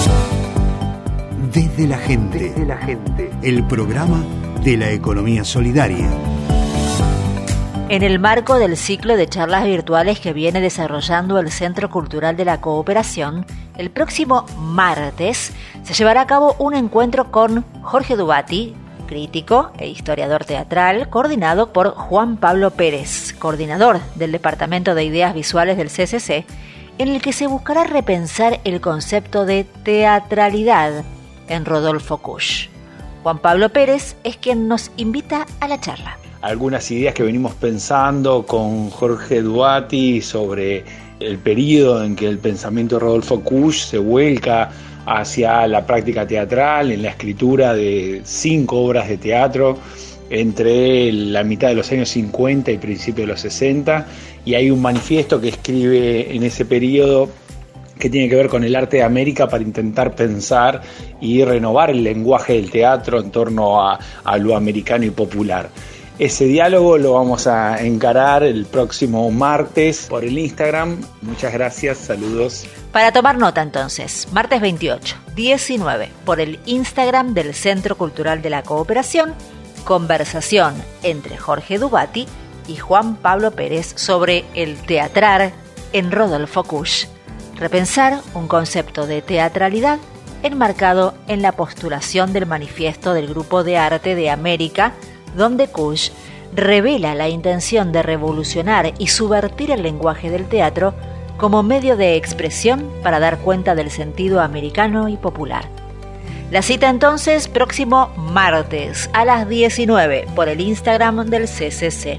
Desde la gente. Desde la gente. El programa de la economía solidaria. En el marco del ciclo de charlas virtuales que viene desarrollando el Centro Cultural de la Cooperación, el próximo martes se llevará a cabo un encuentro con Jorge Dubati, crítico e historiador teatral, coordinado por Juan Pablo Pérez, coordinador del Departamento de Ideas Visuales del CCC, en el que se buscará repensar el concepto de teatralidad en Rodolfo Kusch. Juan Pablo Pérez es quien nos invita a la charla. Algunas ideas que venimos pensando con Jorge Dubati sobre el periodo en que el pensamiento de Rodolfo Kusch se vuelca hacia la práctica teatral, en la escritura de 5 obras de teatro entre la mitad de los años 50 y principios de los 60, y hay un manifiesto que escribe en ese periodo que tiene que ver con el arte de América para intentar pensar y renovar el lenguaje del teatro en torno a lo americano y popular. Ese diálogo lo vamos a encarar el próximo martes por el Instagram. Muchas gracias, saludos. Para tomar nota entonces, martes 28, 19, por el Instagram del Centro Cultural de la Cooperación, conversación entre Jorge Dubati y Juan Pablo Pérez sobre el teatrar en Rodolfo Kusch. Repensar un concepto de teatralidad enmarcado en la postulación del manifiesto del Grupo de Arte de América, donde Kusch revela la intención de revolucionar y subvertir el lenguaje del teatro como medio de expresión para dar cuenta del sentido americano y popular. La cita entonces próximo martes a las 19 por el Instagram del CCC.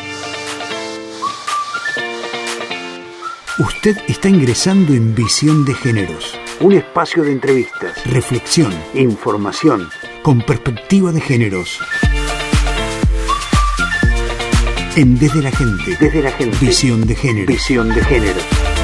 Usted está ingresando en Visión de Géneros, un espacio de entrevistas, reflexión, información, con perspectiva de géneros. En Desde la Gente. Desde la Gente. Visión de Género. Visión de Género.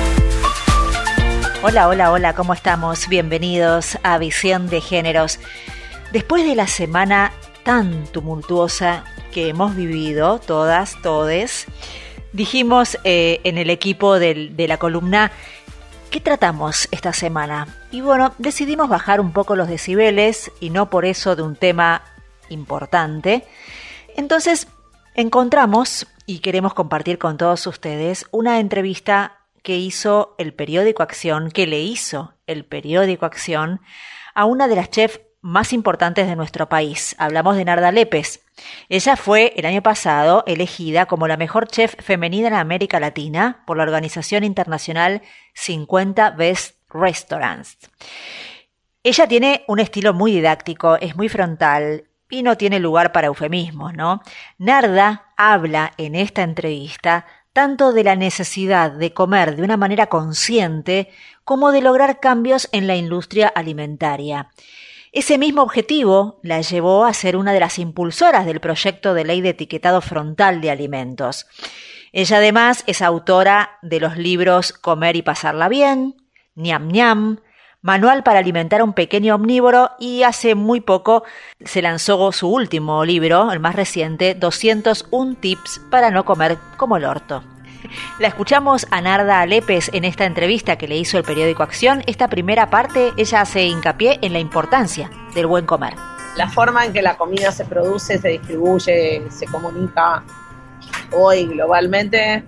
Hola, hola, hola, ¿cómo estamos? Bienvenidos a Visión de Géneros. Después de la semana tan tumultuosa que hemos vivido, todas, todes, dijimos en el equipo de la columna, ¿qué tratamos esta semana? Y bueno, decidimos bajar un poco los decibeles y no por eso de un tema importante. Entonces, encontramos y queremos compartir con todos ustedes una entrevista que hizo el periódico Acción, que le hizo el periódico Acción a una de las chefs más importantes de nuestro país. Hablamos de Narda Lépez. Ella fue el año pasado elegida como la mejor chef femenina en América Latina por la organización internacional 50 Best Restaurants. Ella tiene un estilo muy didáctico, es muy frontal y no tiene lugar para eufemismos, ¿no? Narda habla en esta entrevista tanto de la necesidad de comer de una manera consciente como de lograr cambios en la industria alimentaria. Ese mismo objetivo la llevó a ser una de las impulsoras del proyecto de ley de etiquetado frontal de alimentos. Ella además es autora de los libros Comer y pasarla bien, Ñam Ñam, Manual para alimentar a un pequeño omnívoro, y hace muy poco se lanzó su último libro, el más reciente, 201 tips para no comer como el orto. La escuchamos a Narda Lépez en esta entrevista que le hizo el periódico Acción. Esta primera parte, ella hace hincapié en la importancia del buen comer. La forma en que la comida se produce, se distribuye, se comunica hoy globalmente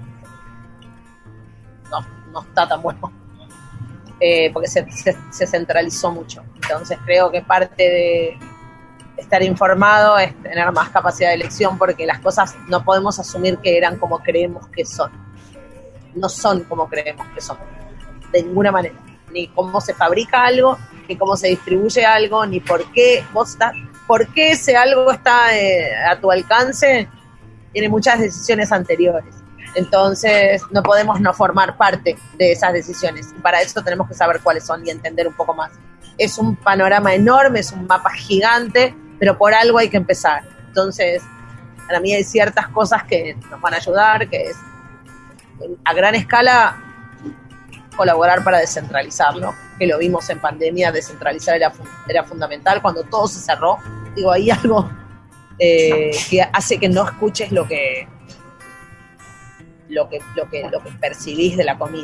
no está tan bueno. Porque se centralizó mucho. Entonces creo que parte de estar informado es tener más capacidad de elección, porque las cosas no podemos asumir que eran como creemos que son. No son como creemos que son, de ninguna manera. Ni cómo se fabrica algo, ni cómo se distribuye algo, ni por qué ese algo está a tu alcance. Tiene muchas decisiones anteriores. Entonces no podemos no formar parte de esas decisiones. Y para eso tenemos que saber cuáles son y entender un poco más. Es un panorama enorme, es un mapa gigante, pero por algo hay que empezar. Entonces, para mí hay ciertas cosas que nos van a ayudar, que es a gran escala colaborar para descentralizarlo, que lo vimos en pandemia, descentralizar era fundamental. Cuando todo se cerró, hay algo que hace que no escuches lo que percibís de la comida.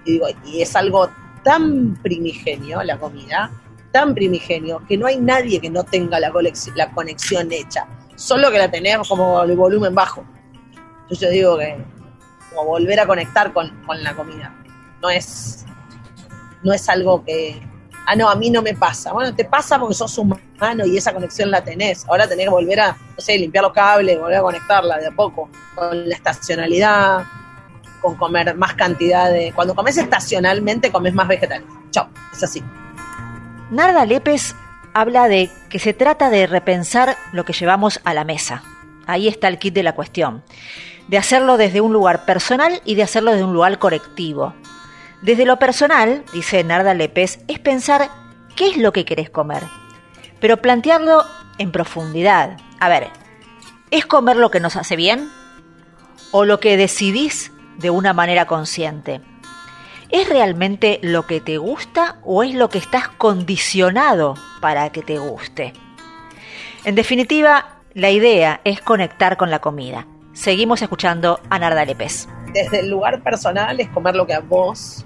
Y digo, y es algo tan primigenio, la comida, tan primigenio, que no hay nadie que no tenga la conexión hecha, solo que la tenemos como el volumen bajo. Entonces yo digo que como volver a conectar con la comida. No es algo que, no, a mí no me pasa. Bueno, te pasa porque sos humano y esa conexión la tenés. Ahora tenés que volver a, no sé, limpiar los cables, volver a conectarla de a poco, con la estacionalidad, con comer más cantidad de... Cuando comes estacionalmente, comes más vegetales. Chau, es así. Narda Lépez habla de que se trata de repensar lo que llevamos a la mesa. Ahí está el kit de la cuestión. De hacerlo desde un lugar personal y de hacerlo desde un lugar colectivo. Desde lo personal, dice Narda Lépez, es pensar qué es lo que querés comer, pero plantearlo en profundidad. A ver, ¿es comer lo que nos hace bien o lo que decidís de una manera consciente? ¿Es realmente lo que te gusta o es lo que estás condicionado para que te guste? En definitiva, la idea es conectar con la comida. Seguimos escuchando a Narda Lépez. Desde el lugar personal es comer lo que a vos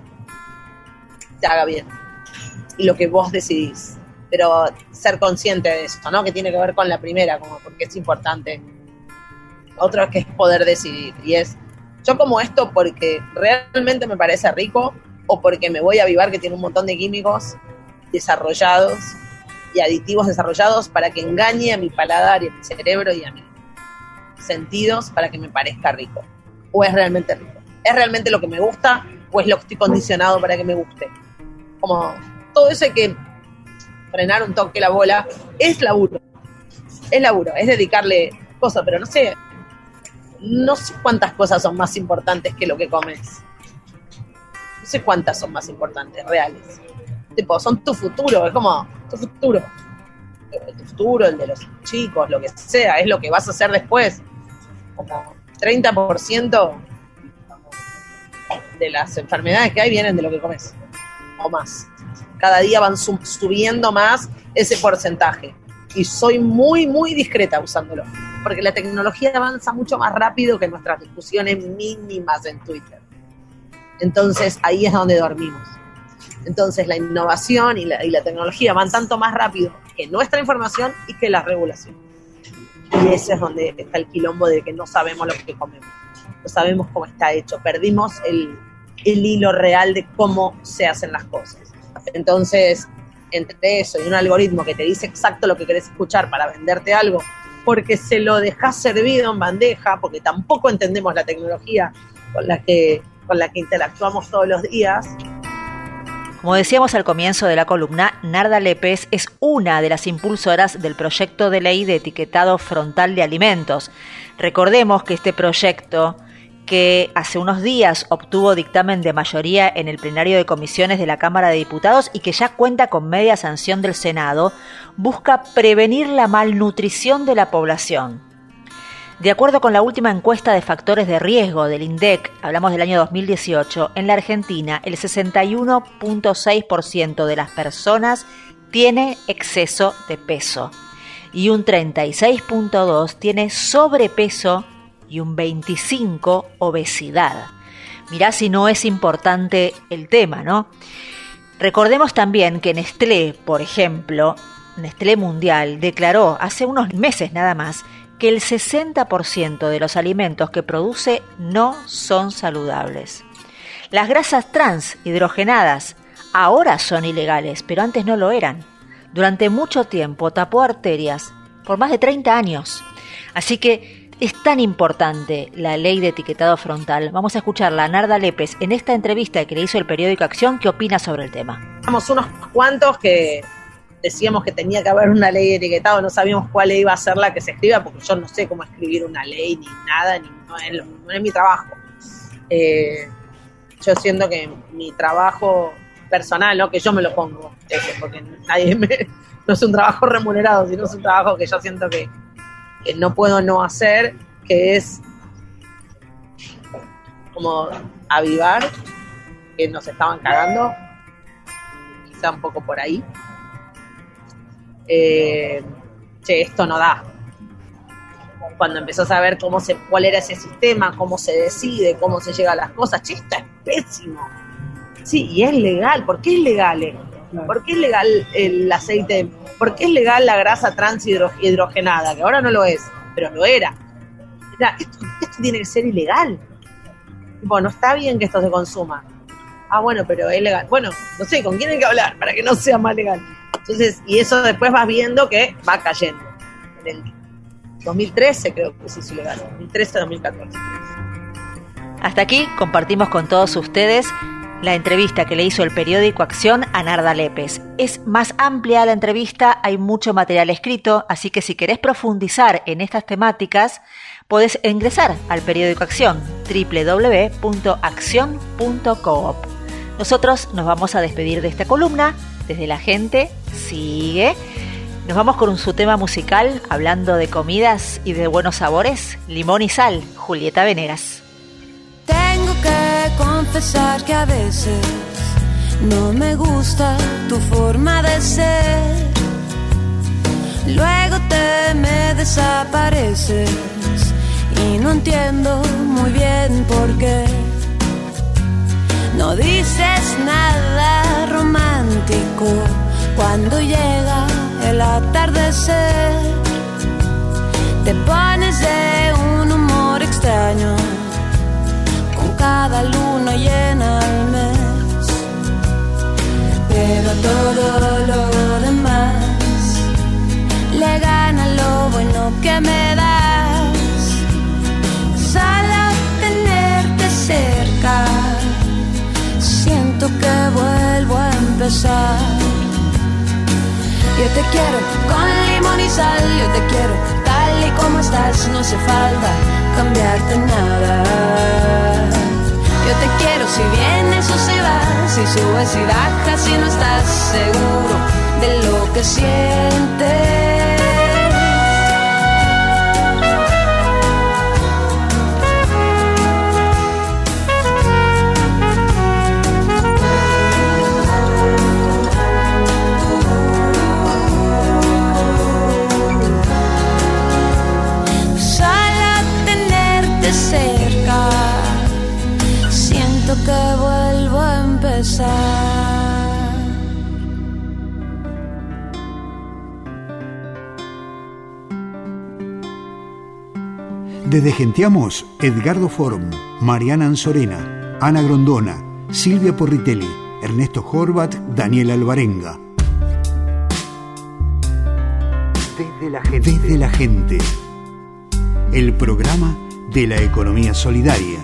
te haga bien y lo que vos decidís, pero ser consciente de eso, ¿no? Que tiene que ver con la primera, como porque es importante. Otro es que es poder decidir, y es, yo como esto porque realmente me parece rico o porque me voy a avivar que tiene un montón de químicos desarrollados y aditivos desarrollados para que engañe a mi paladar y a mi cerebro y a mis sentidos para que me parezca rico. ¿O es realmente rico? ¿Es realmente lo que me gusta o es lo que estoy condicionado para que me guste? Como todo eso hay que frenar un toque la bola. Es laburo, es dedicarle cosas, pero no sé cuántas cosas son más importantes que lo que comes. No sé cuántas son más importantes, reales. Tipo, son tu futuro, es como tu futuro. Tu futuro, el de los chicos, lo que sea, es lo que vas a hacer después. Como 30% de las enfermedades que hay vienen de lo que comes, o más. Cada día van subiendo más ese porcentaje. Y soy muy, muy discreta usándolo, porque la tecnología avanza mucho más rápido que nuestras discusiones mínimas en Twitter. Entonces, ahí es donde dormimos. Entonces, la innovación y la tecnología van tanto más rápido que nuestra información y que la regulación. Y ese es donde está el quilombo de que no sabemos lo que comemos. No sabemos cómo está hecho. Perdimos el hilo real de cómo se hacen las cosas. Entonces, entre eso y un algoritmo que te dice exacto lo que querés escuchar para venderte algo, porque se lo dejás servido en bandeja, porque tampoco entendemos la tecnología con la que interactuamos todos los días. Como decíamos al comienzo de la columna, Narda Lépez es una de las impulsoras del proyecto de ley de etiquetado frontal de alimentos. Recordemos que este proyecto, que hace unos días obtuvo dictamen de mayoría en el plenario de comisiones de la Cámara de Diputados y que ya cuenta con media sanción del Senado, busca prevenir la malnutrición de la población. De acuerdo con la última encuesta de factores de riesgo del INDEC, hablamos del año 2018, en la Argentina el 61.6% de las personas tiene exceso de peso y un 36.2% tiene sobrepeso y un 25% obesidad. Mirá si no es importante el tema, ¿no? Recordemos también que Nestlé, por ejemplo, Nestlé Mundial, declaró hace unos meses nada más que el 60% de los alimentos que produce no son saludables. Las grasas trans hidrogenadas ahora son ilegales, pero antes no lo eran. Durante mucho tiempo tapó arterias por más de 30 años. Así que es tan importante la ley de etiquetado frontal. Vamos a escucharla a Narda Lépez en esta entrevista que le hizo el periódico Acción, que opina sobre el tema. Somos unos cuantos que decíamos que tenía que haber una ley de etiquetado, no sabíamos cuál iba a ser la que se escriba, porque yo no sé cómo escribir una ley, ni nada, no es mi trabajo. Yo siento que mi trabajo personal, ¿no? Que yo me lo pongo, porque no es un trabajo remunerado, sino es un trabajo que yo siento que no puedo no hacer, que es como avivar, que nos estaban cagando, quizá un poco por ahí. Esto no da. Cuando empezás a ver cuál era ese sistema, cómo se decide, cómo se llega a las cosas, esto es pésimo. Sí, y es legal. ¿Por qué es legal? ¿Por qué es legal el aceite? ¿Por qué es legal la grasa trans hidrogenada? Que ahora no lo es, pero lo era. Esto tiene que ser ilegal. Bueno, está bien que esto se consuma. Ah, bueno, pero es legal. Bueno, no sé, ¿con quién hay que hablar para que no sea más legal? Entonces, y eso después vas viendo que va cayendo. En el 2013 creo que se hizo ilegal, 2013-2014. Hasta aquí compartimos con todos ustedes la entrevista que le hizo el periódico Acción a Narda Lépez. Es más amplia la entrevista, hay mucho material escrito, así que si querés profundizar en estas temáticas, podés ingresar al periódico Acción, www.accion.coop. Nosotros nos vamos a despedir de esta columna. Desde la gente sigue. Nos vamos con su tema musical, hablando de comidas y de buenos sabores, Limón y Sal, Julieta Venegas. Tengo que confesar que a veces no me gusta tu forma de ser. Luego te me desapareces y no entiendo muy bien por qué. No dices nada romántico cuando llega el atardecer. Te pones de un humor extraño con cada luna llena al mes. Pero todo lo demás le gana lo bueno que me das. Solo tenerte cerca siento que vuelvo a empezar. Yo te quiero con limón y sal, yo te quiero tal y como estás, no hace falta cambiarte nada. Yo te quiero si vienes o se vas, si subes y bajas, si no estás seguro de lo que sientes. Cerca, siento que vuelvo a empezar. Desde Genteamos, Edgardo Form, Mariana Anzorena, Ana Grondona, Silvia Porritelli, Ernesto Horvat, Daniel Alvarenga. Desde la gente. El programa de la economía solidaria.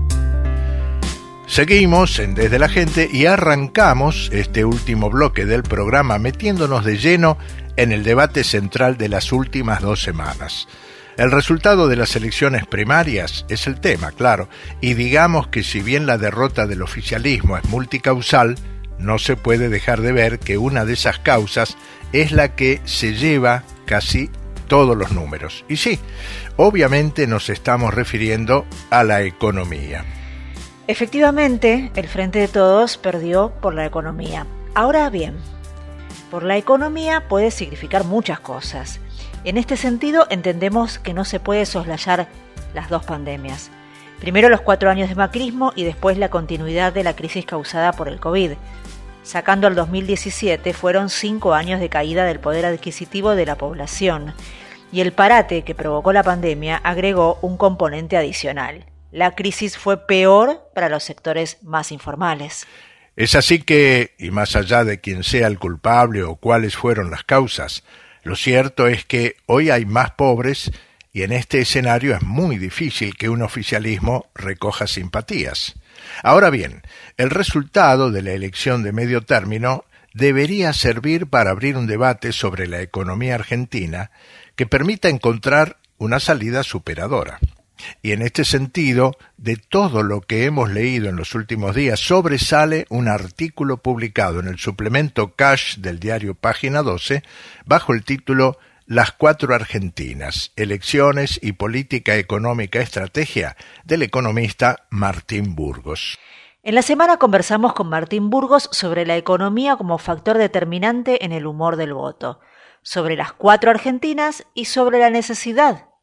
Seguimos en Desde la Gente y arrancamos este último bloque del programa metiéndonos de lleno en el debate central de las últimas 2 semanas. El resultado de las elecciones primarias es el tema, claro, y digamos que si bien la derrota del oficialismo es multicausal, no se puede dejar de ver que una de esas causas es la que se lleva casi todos los números. Y sí, obviamente nos estamos refiriendo a la economía. Efectivamente, el Frente de Todos perdió por la economía. Ahora bien, por la economía puede significar muchas cosas. En este sentido, entendemos que no se puede soslayar las 2 pandemias. Primero los 4 años de macrismo y después la continuidad de la crisis causada por el COVID. Sacando al 2017, fueron 5 años de caída del poder adquisitivo de la población. Y el parate que provocó la pandemia agregó un componente adicional. La crisis fue peor para los sectores más informales. Es así que, y más allá de quién sea el culpable o cuáles fueron las causas, lo cierto es que hoy hay más pobres y en este escenario es muy difícil que un oficialismo recoja simpatías. Ahora bien, el resultado de la elección de medio término debería servir para abrir un debate sobre la economía argentina que permita encontrar una salida superadora. Y en este sentido, de todo lo que hemos leído en los últimos días, sobresale un artículo publicado en el suplemento Cash del diario Página 12, bajo el título Las 4 Argentinas, elecciones y política económica estrategia, del economista Martín Burgos. En la semana conversamos con Martín Burgos sobre la economía como factor determinante en el humor del voto, sobre las 4 Argentinas y sobre la necesidad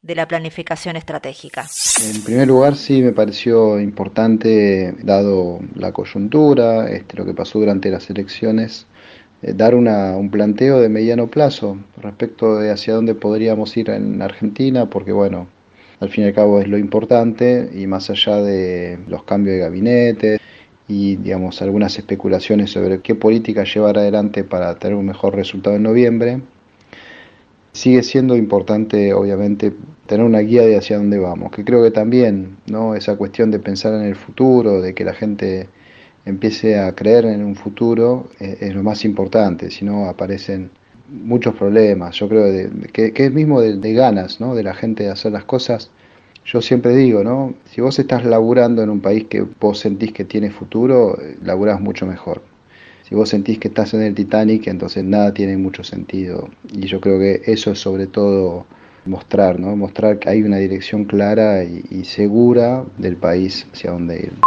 de la planificación estratégica. En primer lugar, sí me pareció importante, dado la coyuntura, lo que pasó durante las elecciones, dar un planteo de mediano plazo respecto de hacia dónde podríamos ir en Argentina, porque bueno, al fin y al cabo es lo importante, y más allá de los cambios de gabinete y digamos algunas especulaciones sobre qué política llevar adelante para tener un mejor resultado en noviembre, sigue siendo importante obviamente tener una guía de hacia dónde vamos, que creo que también, ¿no?, esa cuestión de pensar en el futuro, de que la gente empiece a creer en un futuro, es lo más importante, si no aparecen muchos problemas. Yo creo que es mismo de ganas, ¿no?, de la gente de hacer las cosas. Yo siempre digo, ¿no?, si vos estás laburando en un país que vos sentís que tiene futuro, laburás mucho mejor. Si vos sentís que estás en el Titanic, entonces nada tiene mucho sentido. Y yo creo que eso es sobre todo mostrar, ¿no?, mostrar que hay una dirección clara y segura del país hacia dónde ir.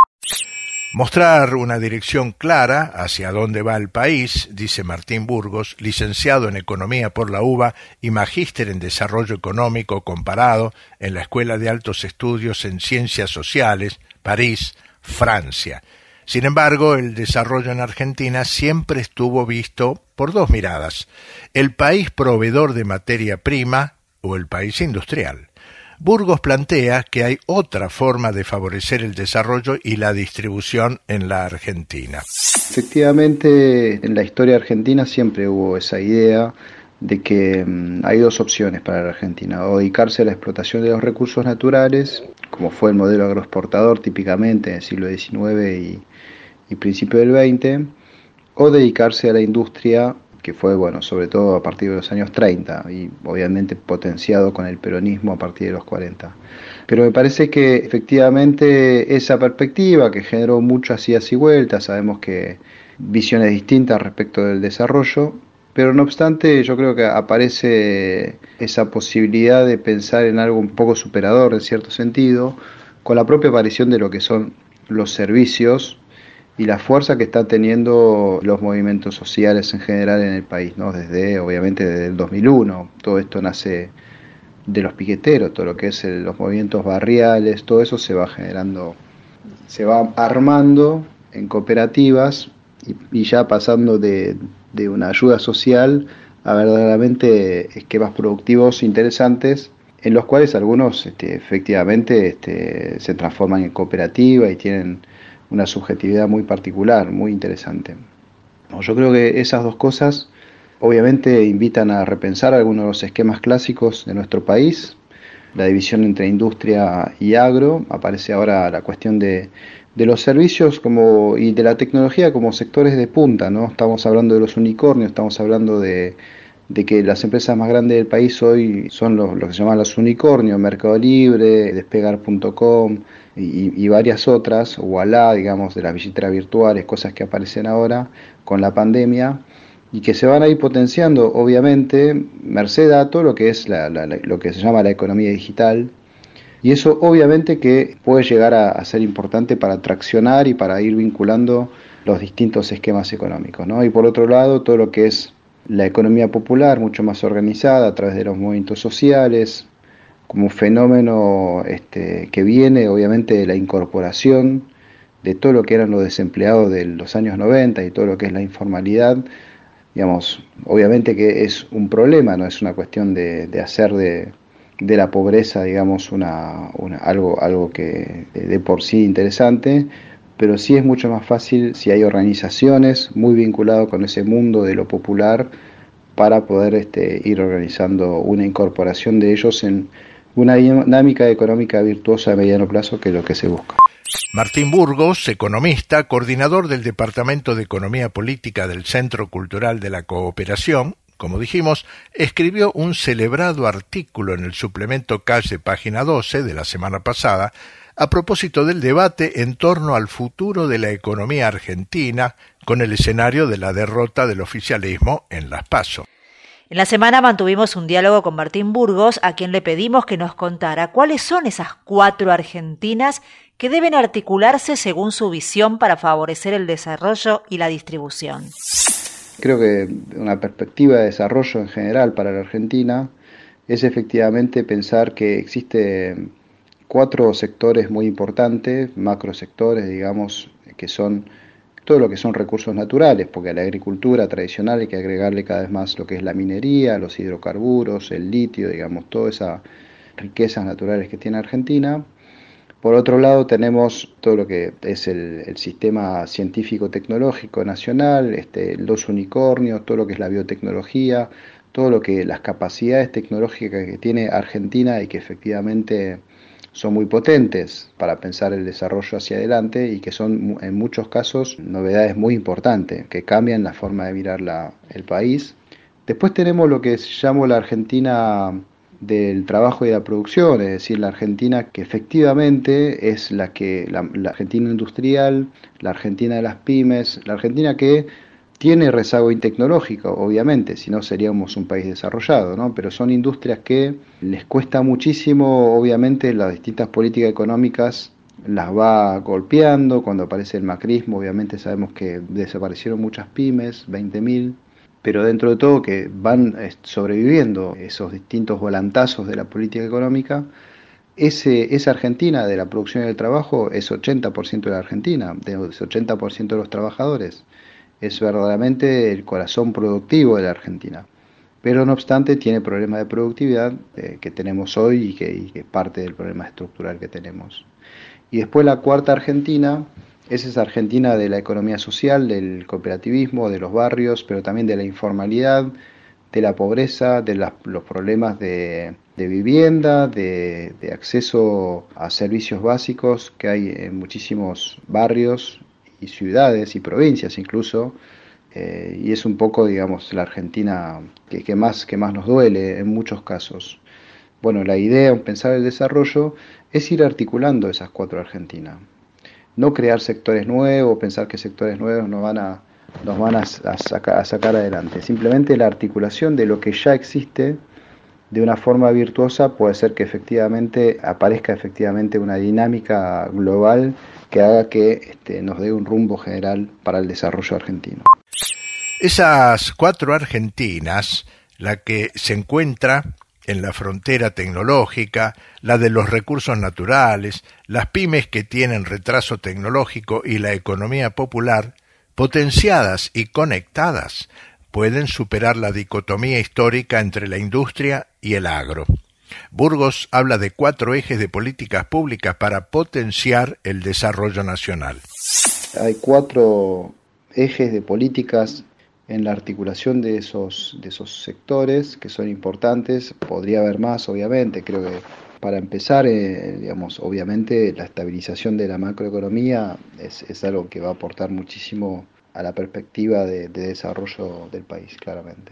Mostrar una dirección clara hacia dónde va el país, dice Martín Burgos, licenciado en Economía por la UBA y magíster en Desarrollo Económico Comparado en la Escuela de Altos Estudios en Ciencias Sociales, París, Francia. Sin embargo, el desarrollo en Argentina siempre estuvo visto por dos miradas: el país proveedor de materia prima o el país industrial. Burgos plantea que hay otra forma de favorecer el desarrollo y la distribución en la Argentina. Efectivamente, en la historia argentina siempre hubo esa idea de que hay dos opciones para la Argentina: o dedicarse a la explotación de los recursos naturales, como fue el modelo agroexportador típicamente en el siglo XIX y principio del XX, o dedicarse a la industria, que fue, bueno, sobre todo a partir de los años 30 y obviamente potenciado con el peronismo a partir de los 40. Pero me parece que efectivamente esa perspectiva, que generó muchas idas y vueltas, sabemos que visiones distintas respecto del desarrollo, pero no obstante yo creo que aparece esa posibilidad de pensar en algo un poco superador en cierto sentido, con la propia aparición de lo que son los servicios y la fuerza que están teniendo los movimientos sociales en general en el país, ¿no? Obviamente desde el 2001, todo esto nace de los piqueteros, todo lo que es los movimientos barriales, todo eso se va generando, se va armando en cooperativas y ya pasando de una ayuda social a verdaderamente esquemas productivos interesantes, en los cuales algunos efectivamente se transforman en cooperativa y tienen una subjetividad muy particular, muy interesante. Yo creo que esas dos cosas obviamente invitan a repensar algunos de los esquemas clásicos de nuestro país. La división entre industria y agro, aparece ahora la cuestión de los servicios y de la tecnología como sectores de punta, ¿no? Estamos hablando de los unicornios, estamos hablando de que las empresas más grandes del país hoy son lo que se llaman los unicornios: Mercado Libre, Despegar.com y varias otras, Wallah, digamos, de las billeteras virtuales, cosas que aparecen ahora con la pandemia y que se van a ir potenciando, obviamente, merced a todo lo que es lo que se llama la economía digital. Y eso obviamente que puede llegar a ser importante para traccionar y para ir vinculando los distintos esquemas económicos, ¿no? Y por otro lado, todo lo que es la economía popular, mucho más organizada a través de los movimientos sociales, como un fenómeno que viene obviamente de la incorporación de todo lo que eran los desempleados de los años 90 y todo lo que es la informalidad. Digamos, obviamente que es un problema, no es una cuestión de hacer de la pobreza, digamos, algo que de por sí interesante, pero sí es mucho más fácil si hay organizaciones muy vinculadas con ese mundo de lo popular para poder ir organizando una incorporación de ellos en una dinámica económica virtuosa a mediano plazo, que es lo que se busca. Martín Burgos, economista, coordinador del Departamento de Economía Política del Centro Cultural de la Cooperación, como dijimos, escribió un celebrado artículo en el suplemento Calle, página 12 de la semana pasada, a propósito del debate en torno al futuro de la economía argentina con el escenario de la derrota del oficialismo en las PASO. En la semana mantuvimos un diálogo con Martín Burgos, a quien le pedimos que nos contara cuáles son esas 4 Argentinas que deben articularse según su visión para favorecer el desarrollo y la distribución. Creo que una perspectiva de desarrollo en general para la Argentina es efectivamente pensar que existen 4 sectores muy importantes, macrosectores, digamos, que son todo lo que son recursos naturales, porque a la agricultura tradicional hay que agregarle cada vez más lo que es la minería, los hidrocarburos, el litio, digamos, todas esas riquezas naturales que tiene Argentina. Por otro lado tenemos todo lo que es el sistema científico-tecnológico nacional, los unicornios, todo lo que es la biotecnología, todo lo que las capacidades tecnológicas que tiene Argentina y que efectivamente son muy potentes para pensar el desarrollo hacia adelante y que son en muchos casos novedades muy importantes que cambian la forma de mirar el país. Después tenemos lo que llamo la Argentina del trabajo y de la producción, es decir, la Argentina que efectivamente es la Argentina industrial, la Argentina de las pymes, la Argentina que tiene rezago tecnológico, obviamente, si no seríamos un país desarrollado, ¿no? Pero son industrias que les cuesta muchísimo, obviamente, las distintas políticas económicas las va golpeando. Cuando aparece el macrismo, obviamente sabemos que desaparecieron muchas pymes, 20.000, pero dentro de todo que van sobreviviendo esos distintos volantazos de la política económica. Esa Argentina de la producción y del trabajo es 80% de la Argentina, de los 80% de los trabajadores. Es verdaderamente el corazón productivo de la Argentina, pero no obstante tiene problemas de productividad que tenemos hoy y que es parte del problema estructural que tenemos. Y después la cuarta Argentina es esa Argentina de la economía social, del cooperativismo, de los barrios, pero también de la informalidad, de la pobreza, de los problemas de vivienda, de acceso a servicios básicos que hay en muchísimos barrios y ciudades y provincias incluso, y es un poco, digamos, la Argentina que más nos duele en muchos casos. Bueno, la idea, pensar el desarrollo, es ir articulando esas 4 Argentinas. No crear sectores nuevos, pensar que sectores nuevos nos van a sacar adelante. Simplemente la articulación de lo que ya existe de una forma virtuosa puede ser que efectivamente aparezca efectivamente una dinámica global que haga que nos dé un rumbo general para el desarrollo argentino. Esas 4 Argentinas, la que se encuentra en la frontera tecnológica, la de los recursos naturales, las pymes que tienen retraso tecnológico y la economía popular, potenciadas y conectadas, pueden superar la dicotomía histórica entre la industria y el agro. Burgos habla de 4 ejes de políticas públicas para potenciar el desarrollo nacional. Hay 4 ejes de políticas en la articulación de esos sectores que son importantes. Podría haber más, obviamente. Creo que para empezar, obviamente la estabilización de la macroeconomía es algo que va a aportar muchísimo a la perspectiva de desarrollo del país, claramente.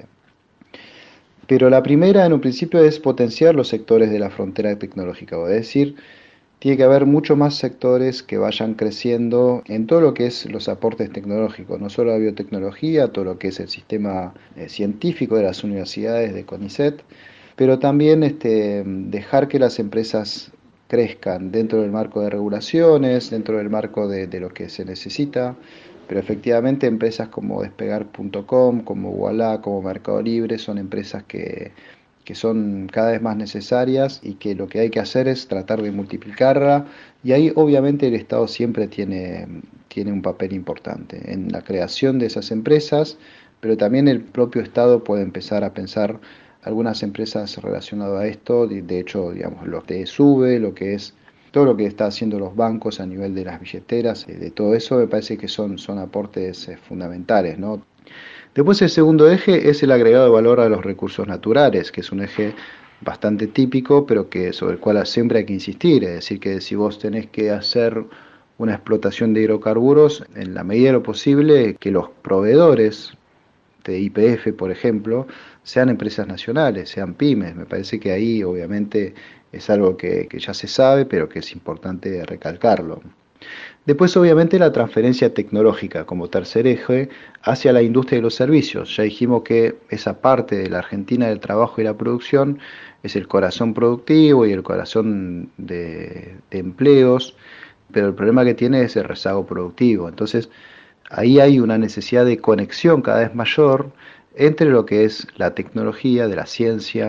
Pero la primera, en un principio, es potenciar los sectores de la frontera tecnológica, es decir, tiene que haber muchos más sectores que vayan creciendo en todo lo que es los aportes tecnológicos, no solo la biotecnología, todo lo que es el sistema científico de las universidades de CONICET, pero también dejar que las empresas crezcan dentro del marco de regulaciones, dentro del marco de lo que se necesita, pero efectivamente empresas como Despegar.com, como Ualá, como Mercado Libre, son empresas que son cada vez más necesarias y que lo que hay que hacer es tratar de multiplicarla, y ahí obviamente el Estado siempre tiene un papel importante en la creación de esas empresas, pero también el propio Estado puede empezar a pensar algunas empresas relacionadas a esto, de hecho, digamos, lo que sube, lo que es todo lo que está haciendo los bancos a nivel de las billeteras, de todo eso me parece que son aportes fundamentales, ¿no? Después el segundo eje es el agregado de valor a los recursos naturales, que es un eje bastante típico, pero sobre el cual siempre hay que insistir. Es decir, que si vos tenés que hacer una explotación de hidrocarburos, en la medida de lo posible, que los proveedores de YPF, por ejemplo, sean empresas nacionales, sean pymes. Me parece que ahí obviamente es algo que ya se sabe, pero que es importante recalcarlo. Después, obviamente, la transferencia tecnológica como tercer eje hacia la industria y los servicios. Ya dijimos que esa parte de la Argentina del trabajo y la producción es el corazón productivo y el corazón de empleos, pero el problema que tiene es el rezago productivo. Entonces, ahí hay una necesidad de conexión cada vez mayor entre lo que es la tecnología, de la ciencia,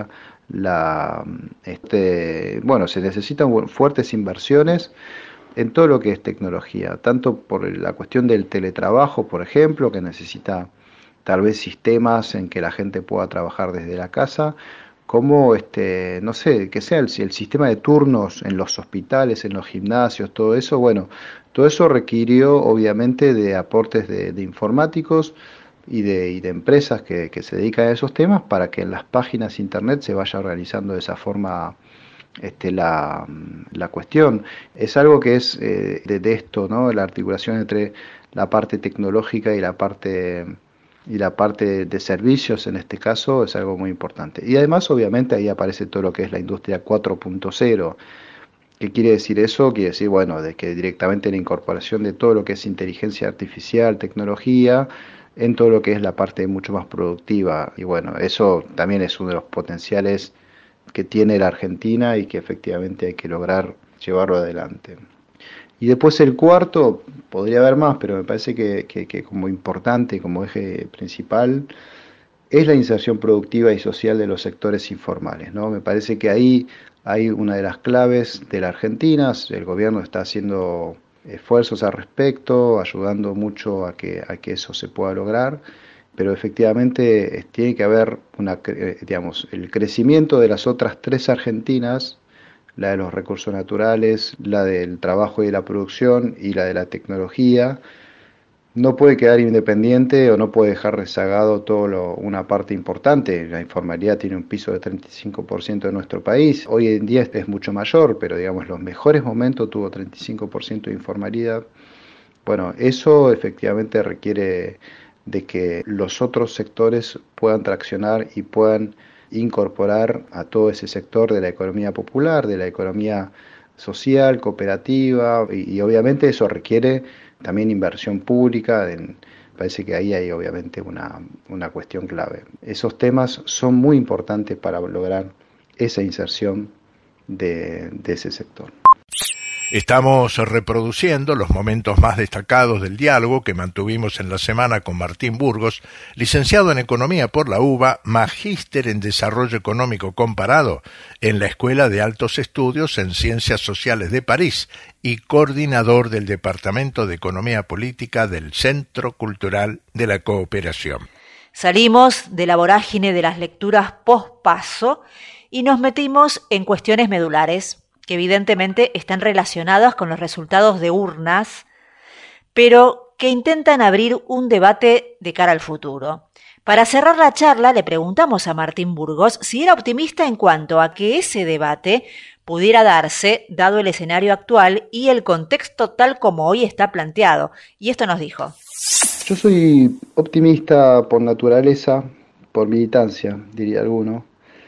se necesitan fuertes inversiones en todo lo que es tecnología, tanto por la cuestión del teletrabajo, por ejemplo, que necesita tal vez sistemas en que la gente pueda trabajar desde la casa, como no sé, que sea el sistema de turnos en los hospitales, en los gimnasios, todo eso, bueno, todo eso requirió obviamente de aportes de informáticos y de empresas que se dedican a esos temas para que en las páginas internet se vaya organizando de esa forma la cuestión. Es algo que es de esto, ¿no? La articulación entre la parte tecnológica y la parte de servicios, en este caso, es algo muy importante. Y además, obviamente, ahí aparece todo lo que es la industria 4.0. ¿Qué quiere decir eso? Quiere decir, bueno, de que directamente la incorporación de todo lo que es inteligencia artificial, tecnología, en todo lo que es la parte mucho más productiva. Y bueno, eso también es uno de los potenciales que tiene la Argentina y que efectivamente hay que lograr llevarlo adelante. Y después el cuarto, podría haber más, pero me parece que como importante, como eje principal, es la inserción productiva y social de los sectores informales, ¿no? Me parece que ahí hay una de las claves de la Argentina. El gobierno está haciendo esfuerzos al respecto, ayudando mucho a que eso se pueda lograr, pero efectivamente tiene que haber el crecimiento de las otras tres Argentinas, la de los recursos naturales, la del trabajo y de la producción y la de la tecnología. No puede quedar independiente o no puede dejar rezagado una parte importante. La informalidad tiene un piso de 35% de nuestro país. Hoy en día es mucho mayor, pero digamos los mejores momentos tuvo 35% de informalidad. Bueno, eso efectivamente requiere de que los otros sectores puedan traccionar y puedan incorporar a todo ese sector de la economía popular, de la economía social, cooperativa, y obviamente eso requiere también inversión pública. Parece que ahí hay obviamente una cuestión clave. Esos temas son muy importantes para lograr esa inserción de ese sector. Estamos reproduciendo los momentos más destacados del diálogo que mantuvimos en la semana con Martín Burgos, licenciado en Economía por la UBA, magíster en Desarrollo Económico Comparado en la Escuela de Altos Estudios en Ciencias Sociales de París y coordinador del Departamento de Economía Política del Centro Cultural de la Cooperación. Salimos de la vorágine de las lecturas post-paso y nos metimos en cuestiones medulares, que evidentemente están relacionadas con los resultados de urnas, pero que intentan abrir un debate de cara al futuro. Para cerrar la charla, le preguntamos a Martín Burgos si era optimista en cuanto a que ese debate pudiera darse, dado el escenario actual y el contexto tal como hoy está planteado. Y esto nos dijo. Yo soy optimista por naturaleza, por militancia, diría alguno.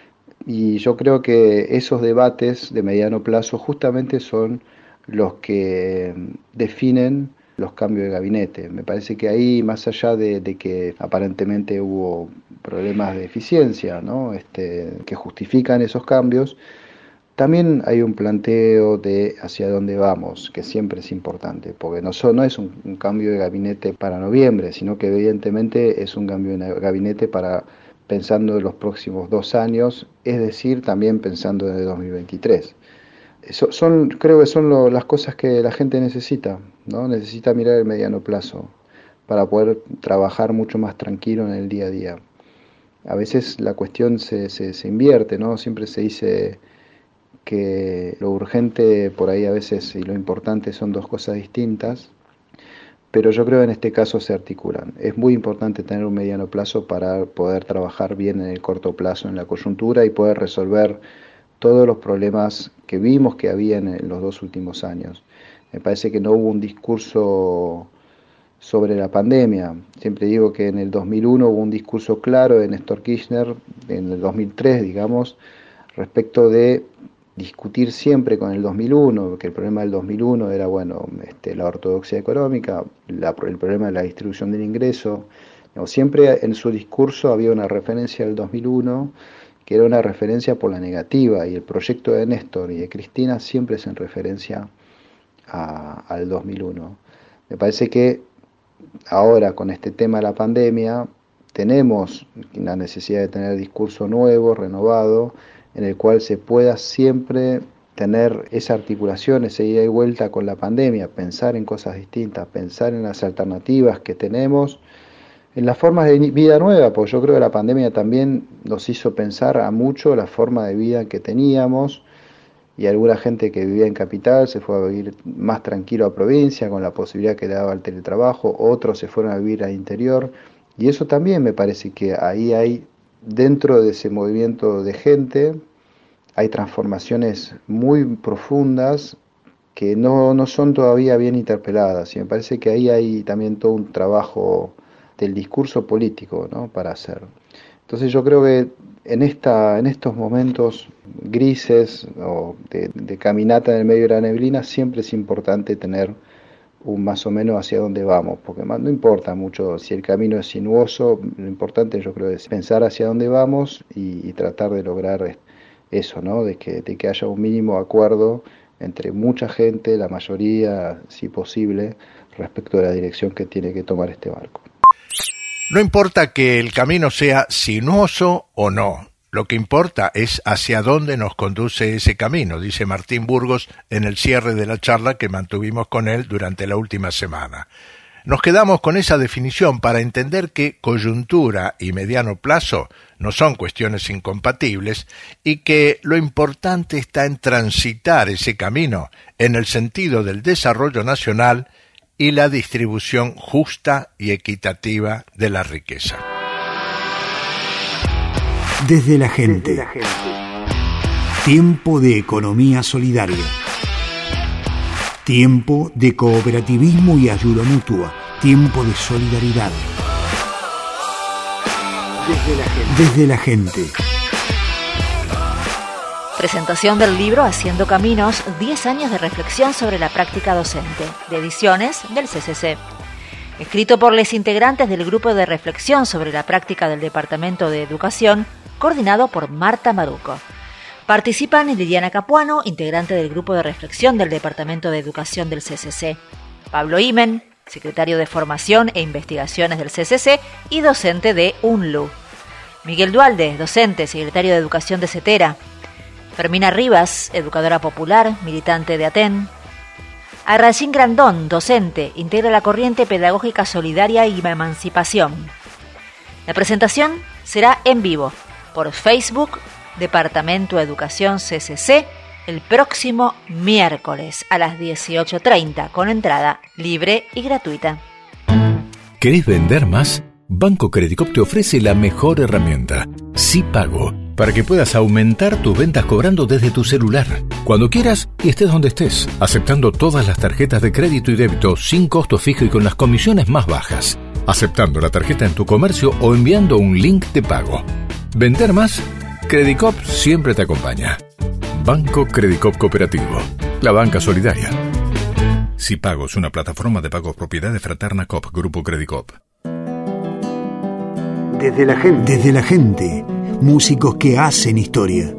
Y yo creo que esos debates de mediano plazo justamente son los que definen los cambios de gabinete. Me parece que ahí, más allá de que aparentemente hubo problemas de eficiencia, ¿no? Que justifican esos cambios, también hay un planteo de hacia dónde vamos, que siempre es importante, porque no es un cambio de gabinete para noviembre, sino que evidentemente es un cambio de gabinete para pensando en los próximos 2 años, es decir, también pensando en el 2023. Creo que son las cosas que la gente necesita, ¿no? Necesita mirar el mediano plazo para poder trabajar mucho más tranquilo en el día a día. A veces la cuestión se invierte, ¿no? Siempre se dice que lo urgente por ahí a veces y lo importante son 2 cosas distintas, pero yo creo que en este caso se articulan. Es muy importante tener un mediano plazo para poder trabajar bien en el corto plazo en la coyuntura y poder resolver todos los problemas que vimos que había en los 2 últimos años. Me parece que no hubo un discurso sobre la pandemia. Siempre digo que en el 2001 hubo un discurso claro de Néstor Kirchner, en el 2003, digamos, respecto de discutir siempre con el 2001, que el problema del 2001 era, la ortodoxia económica, el problema de la distribución del ingreso. Siempre en su discurso había una referencia al 2001, que era una referencia por la negativa, y el proyecto de Néstor y de Cristina siempre es en referencia al 2001. Me parece que ahora, con este tema de la pandemia, tenemos la necesidad de tener discurso nuevo, renovado, en el cual se pueda siempre tener esa articulación, esa ida y vuelta con la pandemia, pensar en cosas distintas, pensar en las alternativas que tenemos, en las formas de vida nueva, porque yo creo que la pandemia también nos hizo pensar a mucho la forma de vida que teníamos, y alguna gente que vivía en capital se fue a vivir más tranquilo a provincia con la posibilidad que le daba el teletrabajo, otros se fueron a vivir al interior, y eso también me parece que ahí hay, dentro de ese movimiento de gente, hay transformaciones muy profundas que no son todavía bien interpeladas, y me parece que ahí hay también todo un trabajo del discurso político, ¿no?, para hacer. Entonces yo creo que en estos momentos grises o de caminata en el medio de la neblina siempre es importante tener un más o menos hacia dónde vamos, porque no importa mucho si el camino es sinuoso, lo importante yo creo es pensar hacia dónde vamos y tratar de lograr eso, ¿no?, de que haya un mínimo acuerdo entre mucha gente, la mayoría, si posible, respecto de la dirección que tiene que tomar este barco. No importa que el camino sea sinuoso o no, lo que importa es hacia dónde nos conduce ese camino, dice Martín Burgos en el cierre de la charla que mantuvimos con él durante la última semana. Nos quedamos con esa definición para entender que coyuntura y mediano plazo no son cuestiones incompatibles y que lo importante está en transitar ese camino en el sentido del desarrollo nacional y la distribución justa y equitativa de la riqueza. Desde la gente. Tiempo de economía solidaria. Tiempo de cooperativismo y ayuda mutua. Tiempo de solidaridad. Desde la gente. Presentación del libro Haciendo Caminos, 10 años de reflexión sobre la práctica docente, de Ediciones del CCC. Escrito por los integrantes del Grupo de Reflexión sobre la Práctica del Departamento de Educación, coordinado por Marta Maruco. Participan Liliana Capuano, integrante del Grupo de Reflexión del Departamento de Educación del CCC, Pablo Imen, secretario de Formación e Investigaciones del CCC y docente de UNLU, Miguel Dualde, docente, secretario de Educación de CETERA, Fermina Rivas, educadora popular, militante de ATEN, Arracín Grandón, docente, integra la Corriente Pedagógica Solidaria y Emancipación. La presentación será en vivo por Facebook, Departamento de Educación CCC, el próximo miércoles a las 18:30 con entrada libre y gratuita. ¿Querés vender más? Banco Credicop te ofrece la mejor herramienta, SIPago, para que puedas aumentar tus ventas cobrando desde tu celular, cuando quieras y estés donde estés, aceptando todas las tarjetas de crédito y débito sin costo fijo y con las comisiones más bajas, aceptando la tarjeta en tu comercio o enviando un link de pago. ¿Vender más? Credicop siempre te acompaña. Banco Credicop Cooperativo, la banca solidaria. SIPago es una plataforma de pagos propiedad de Fraterna Cop, Grupo Credicop. Desde la gente. Desde la gente. Músicos que hacen historia.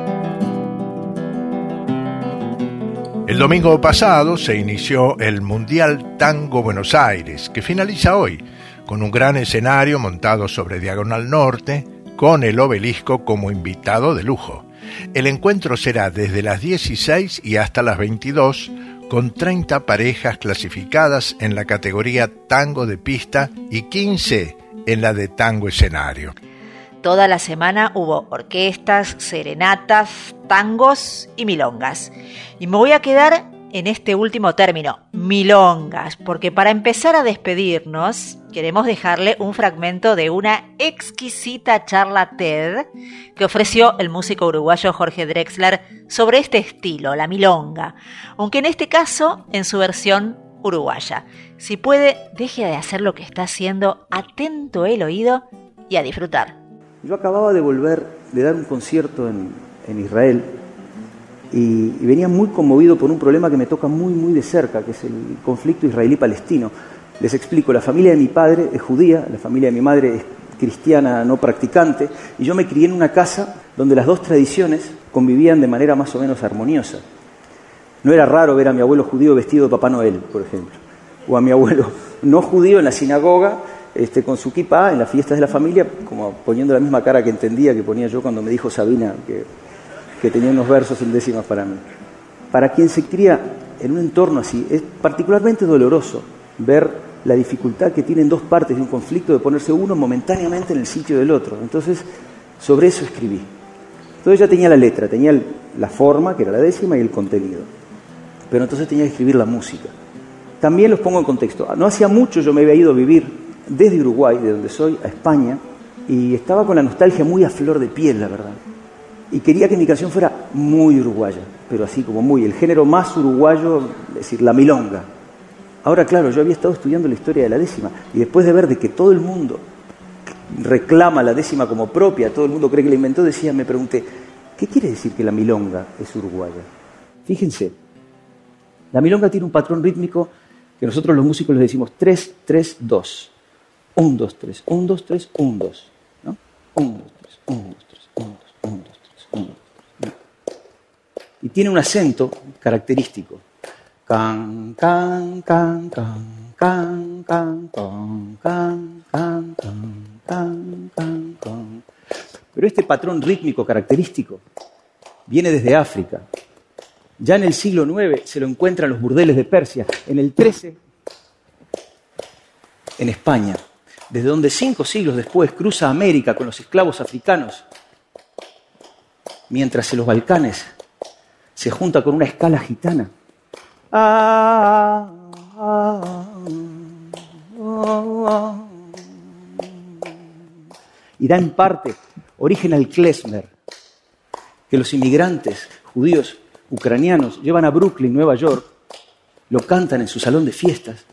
El domingo pasado se inició el Mundial Tango Buenos Aires, que finaliza hoy, con un gran escenario montado sobre Diagonal Norte, con el Obelisco como invitado de lujo. El encuentro será desde las 16 y hasta las 22, con 30 parejas clasificadas en la categoría tango de pista y 15 en la de tango escenario. Toda la semana hubo orquestas, serenatas, tangos y milongas. Y me voy a quedar en este último término, milongas, porque para empezar a despedirnos, queremos dejarle un fragmento de una exquisita charla TED que ofreció el músico uruguayo Jorge Drexler sobre este estilo, la milonga, aunque en este caso en su versión uruguaya. Si puede, deje de hacer lo que está haciendo, atento el oído y a disfrutar. Yo acababa de volver de dar un concierto en Israel y venía muy conmovido por un problema que me toca muy de cerca, que es el conflicto israelí-palestino. Les explico, la familia de mi padre es judía, la familia de mi madre es cristiana no practicante, y yo me crié en una casa donde las dos tradiciones convivían de manera más o menos armoniosa. No era raro ver a mi abuelo judío vestido de Papá Noel, por ejemplo, o a mi abuelo no judío en la sinagoga, con su kipá en las fiestas de la familia, como poniendo la misma cara que entendía que ponía yo cuando me dijo Sabina que que tenía unos versos en décimas para mí. Para quien se cría en un entorno así, es particularmente doloroso ver la dificultad que tienen dos partes de un conflicto de ponerse uno momentáneamente en el sitio del otro. Entonces, sobre eso escribí. Entonces ya tenía la letra, tenía la forma, que era la décima, y el contenido. Pero entonces tenía que escribir la música. También los pongo en contexto. No hacía mucho yo me había ido a vivir desde Uruguay, de donde soy, a España, y estaba con la nostalgia muy a flor de piel, la verdad. Y quería que mi canción fuera muy uruguaya, pero así como muy, el género más uruguayo, es decir, la milonga. Ahora, claro, yo había estado estudiando la historia de la décima, y después de ver de que todo el mundo reclama la décima como propia, todo el mundo cree que la inventó, me pregunté, ¿qué quiere decir que la milonga es uruguaya? Fíjense, la milonga tiene un patrón rítmico que nosotros los músicos les decimos 3-3-2. 1-2-3, 1-2-3, 1-2, ¿no? 1-2-3, 1-2-3, 1-2, 1-2-3, 1-2-3. Y tiene un acento característico. Can, can, can, can, can, can, can, can, can, can, can, can. Pero este patrón rítmico característico viene desde África. Ya en el siglo IX se lo encuentran los burdeles de Persia. En el XIII, en España, desde donde 5 siglos después cruza América con los esclavos africanos, mientras en los Balcanes se junta con una escala gitana. Y da en parte origen al klezmer, que los inmigrantes judíos ucranianos llevan a Brooklyn, Nueva York, lo cantan en su salón de fiestas.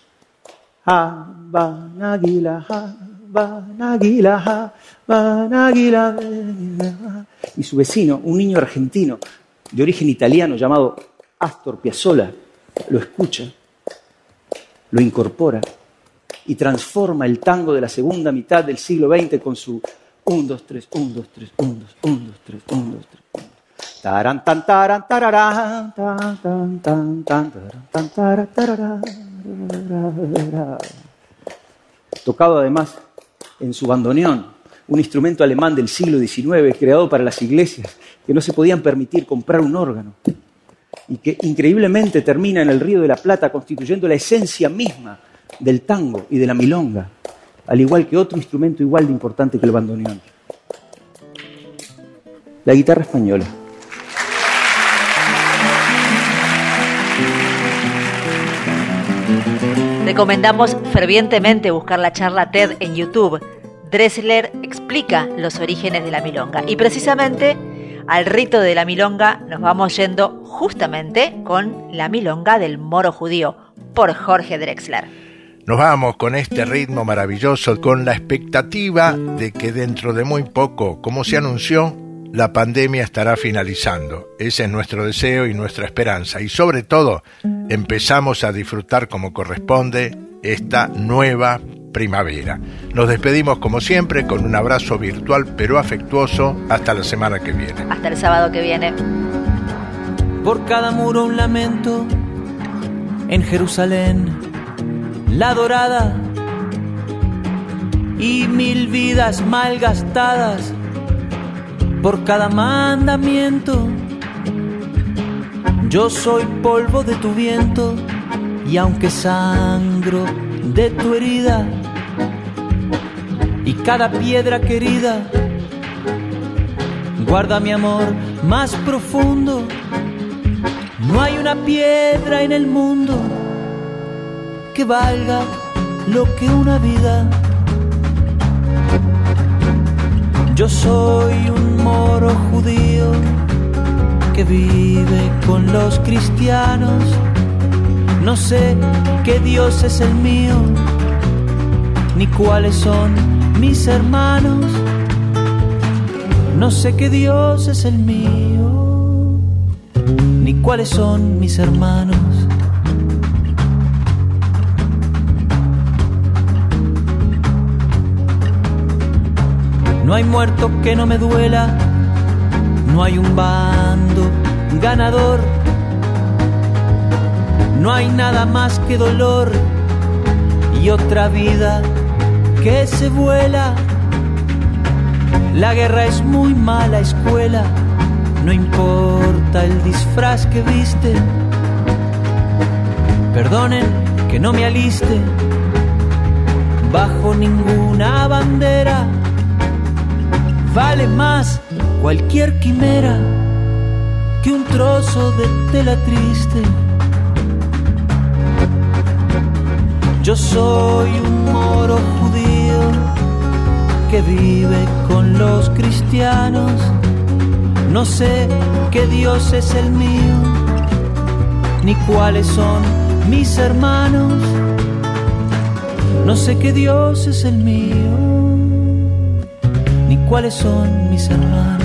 Y su vecino, un niño argentino de origen italiano llamado Astor Piazzolla, lo escucha, lo incorpora y transforma el tango de la segunda mitad del siglo XX con su 1, 2, 3, 1, 2, 3, 1, 2, 1, 2, 3, 1, 2, 3. Taran tan taran tararán tan tan tan tan tan tararán. Tocado además en su bandoneón, un instrumento alemán del siglo XIX creado para las iglesias que no se podían permitir comprar un órgano y que increíblemente termina en el Río de la Plata constituyendo la esencia misma del tango y de la milonga, al igual que otro instrumento igual de importante que el bandoneón, la guitarra española. Recomendamos fervientemente buscar la charla TED en YouTube. Dressler explica los orígenes de la milonga y precisamente al rito de la milonga nos vamos yendo justamente con la milonga del moro judío por Jorge Drexler. Nos vamos con este ritmo maravilloso, con la expectativa de que dentro de muy poco, como se anunció, la pandemia estará finalizando. Ese es nuestro deseo y nuestra esperanza. Y sobre todo, empezamos a disfrutar como corresponde esta nueva primavera. Nos despedimos como siempre con un abrazo virtual pero afectuoso. Hasta la semana que viene. Hasta el sábado que viene. Por cada muro un lamento, en Jerusalén, la dorada, y 1000 vidas malgastadas por cada mandamiento. Yo soy polvo de tu viento, y aunque sangro de tu herida, y cada piedra querida guarda mi amor más profundo. No hay una piedra en el mundo que valga lo que una vida. Yo soy un moro judío que vive con los cristianos. No sé qué Dios es el mío, ni cuáles son mis hermanos. No sé qué Dios es el mío, ni cuáles son mis hermanos. No hay muerto que no me duela, no hay un bando ganador, no hay nada más que dolor y otra vida que se vuela. La guerra es muy mala escuela, no importa el disfraz que viste. Perdonen que no me aliste bajo ninguna bandera. Vale más cualquier quimera que un trozo de tela triste. Yo soy un moro judío que vive con los cristianos. No sé qué Dios es el mío, ni cuáles son mis hermanos. No sé qué Dios es el mío, ni cuáles son mis hermanos.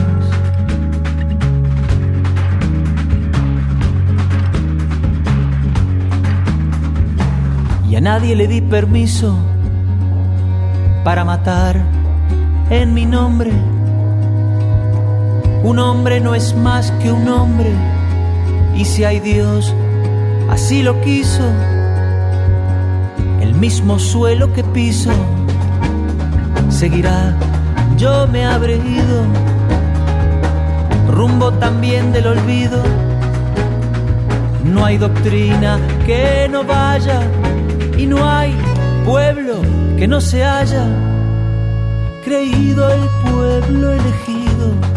Y a nadie le di permiso para matar en mi nombre. Un hombre no es más que un hombre, y si hay Dios, así lo quiso. El mismo suelo que piso seguirá, yo me habré ido, rumbo también del olvido. No hay doctrina que no vaya, y no hay pueblo que no se haya creído el pueblo elegido.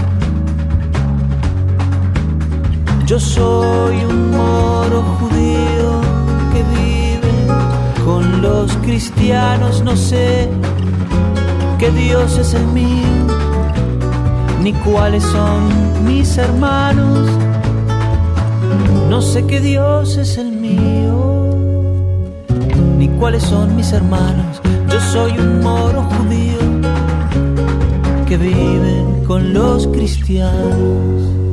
Yo soy un moro judío que vive con los cristianos. No sé qué Dios es el mío, ni cuáles son mis hermanos. No sé qué Dios es el mío, ni cuáles son mis hermanos. Yo soy un moro judío que vive con los cristianos.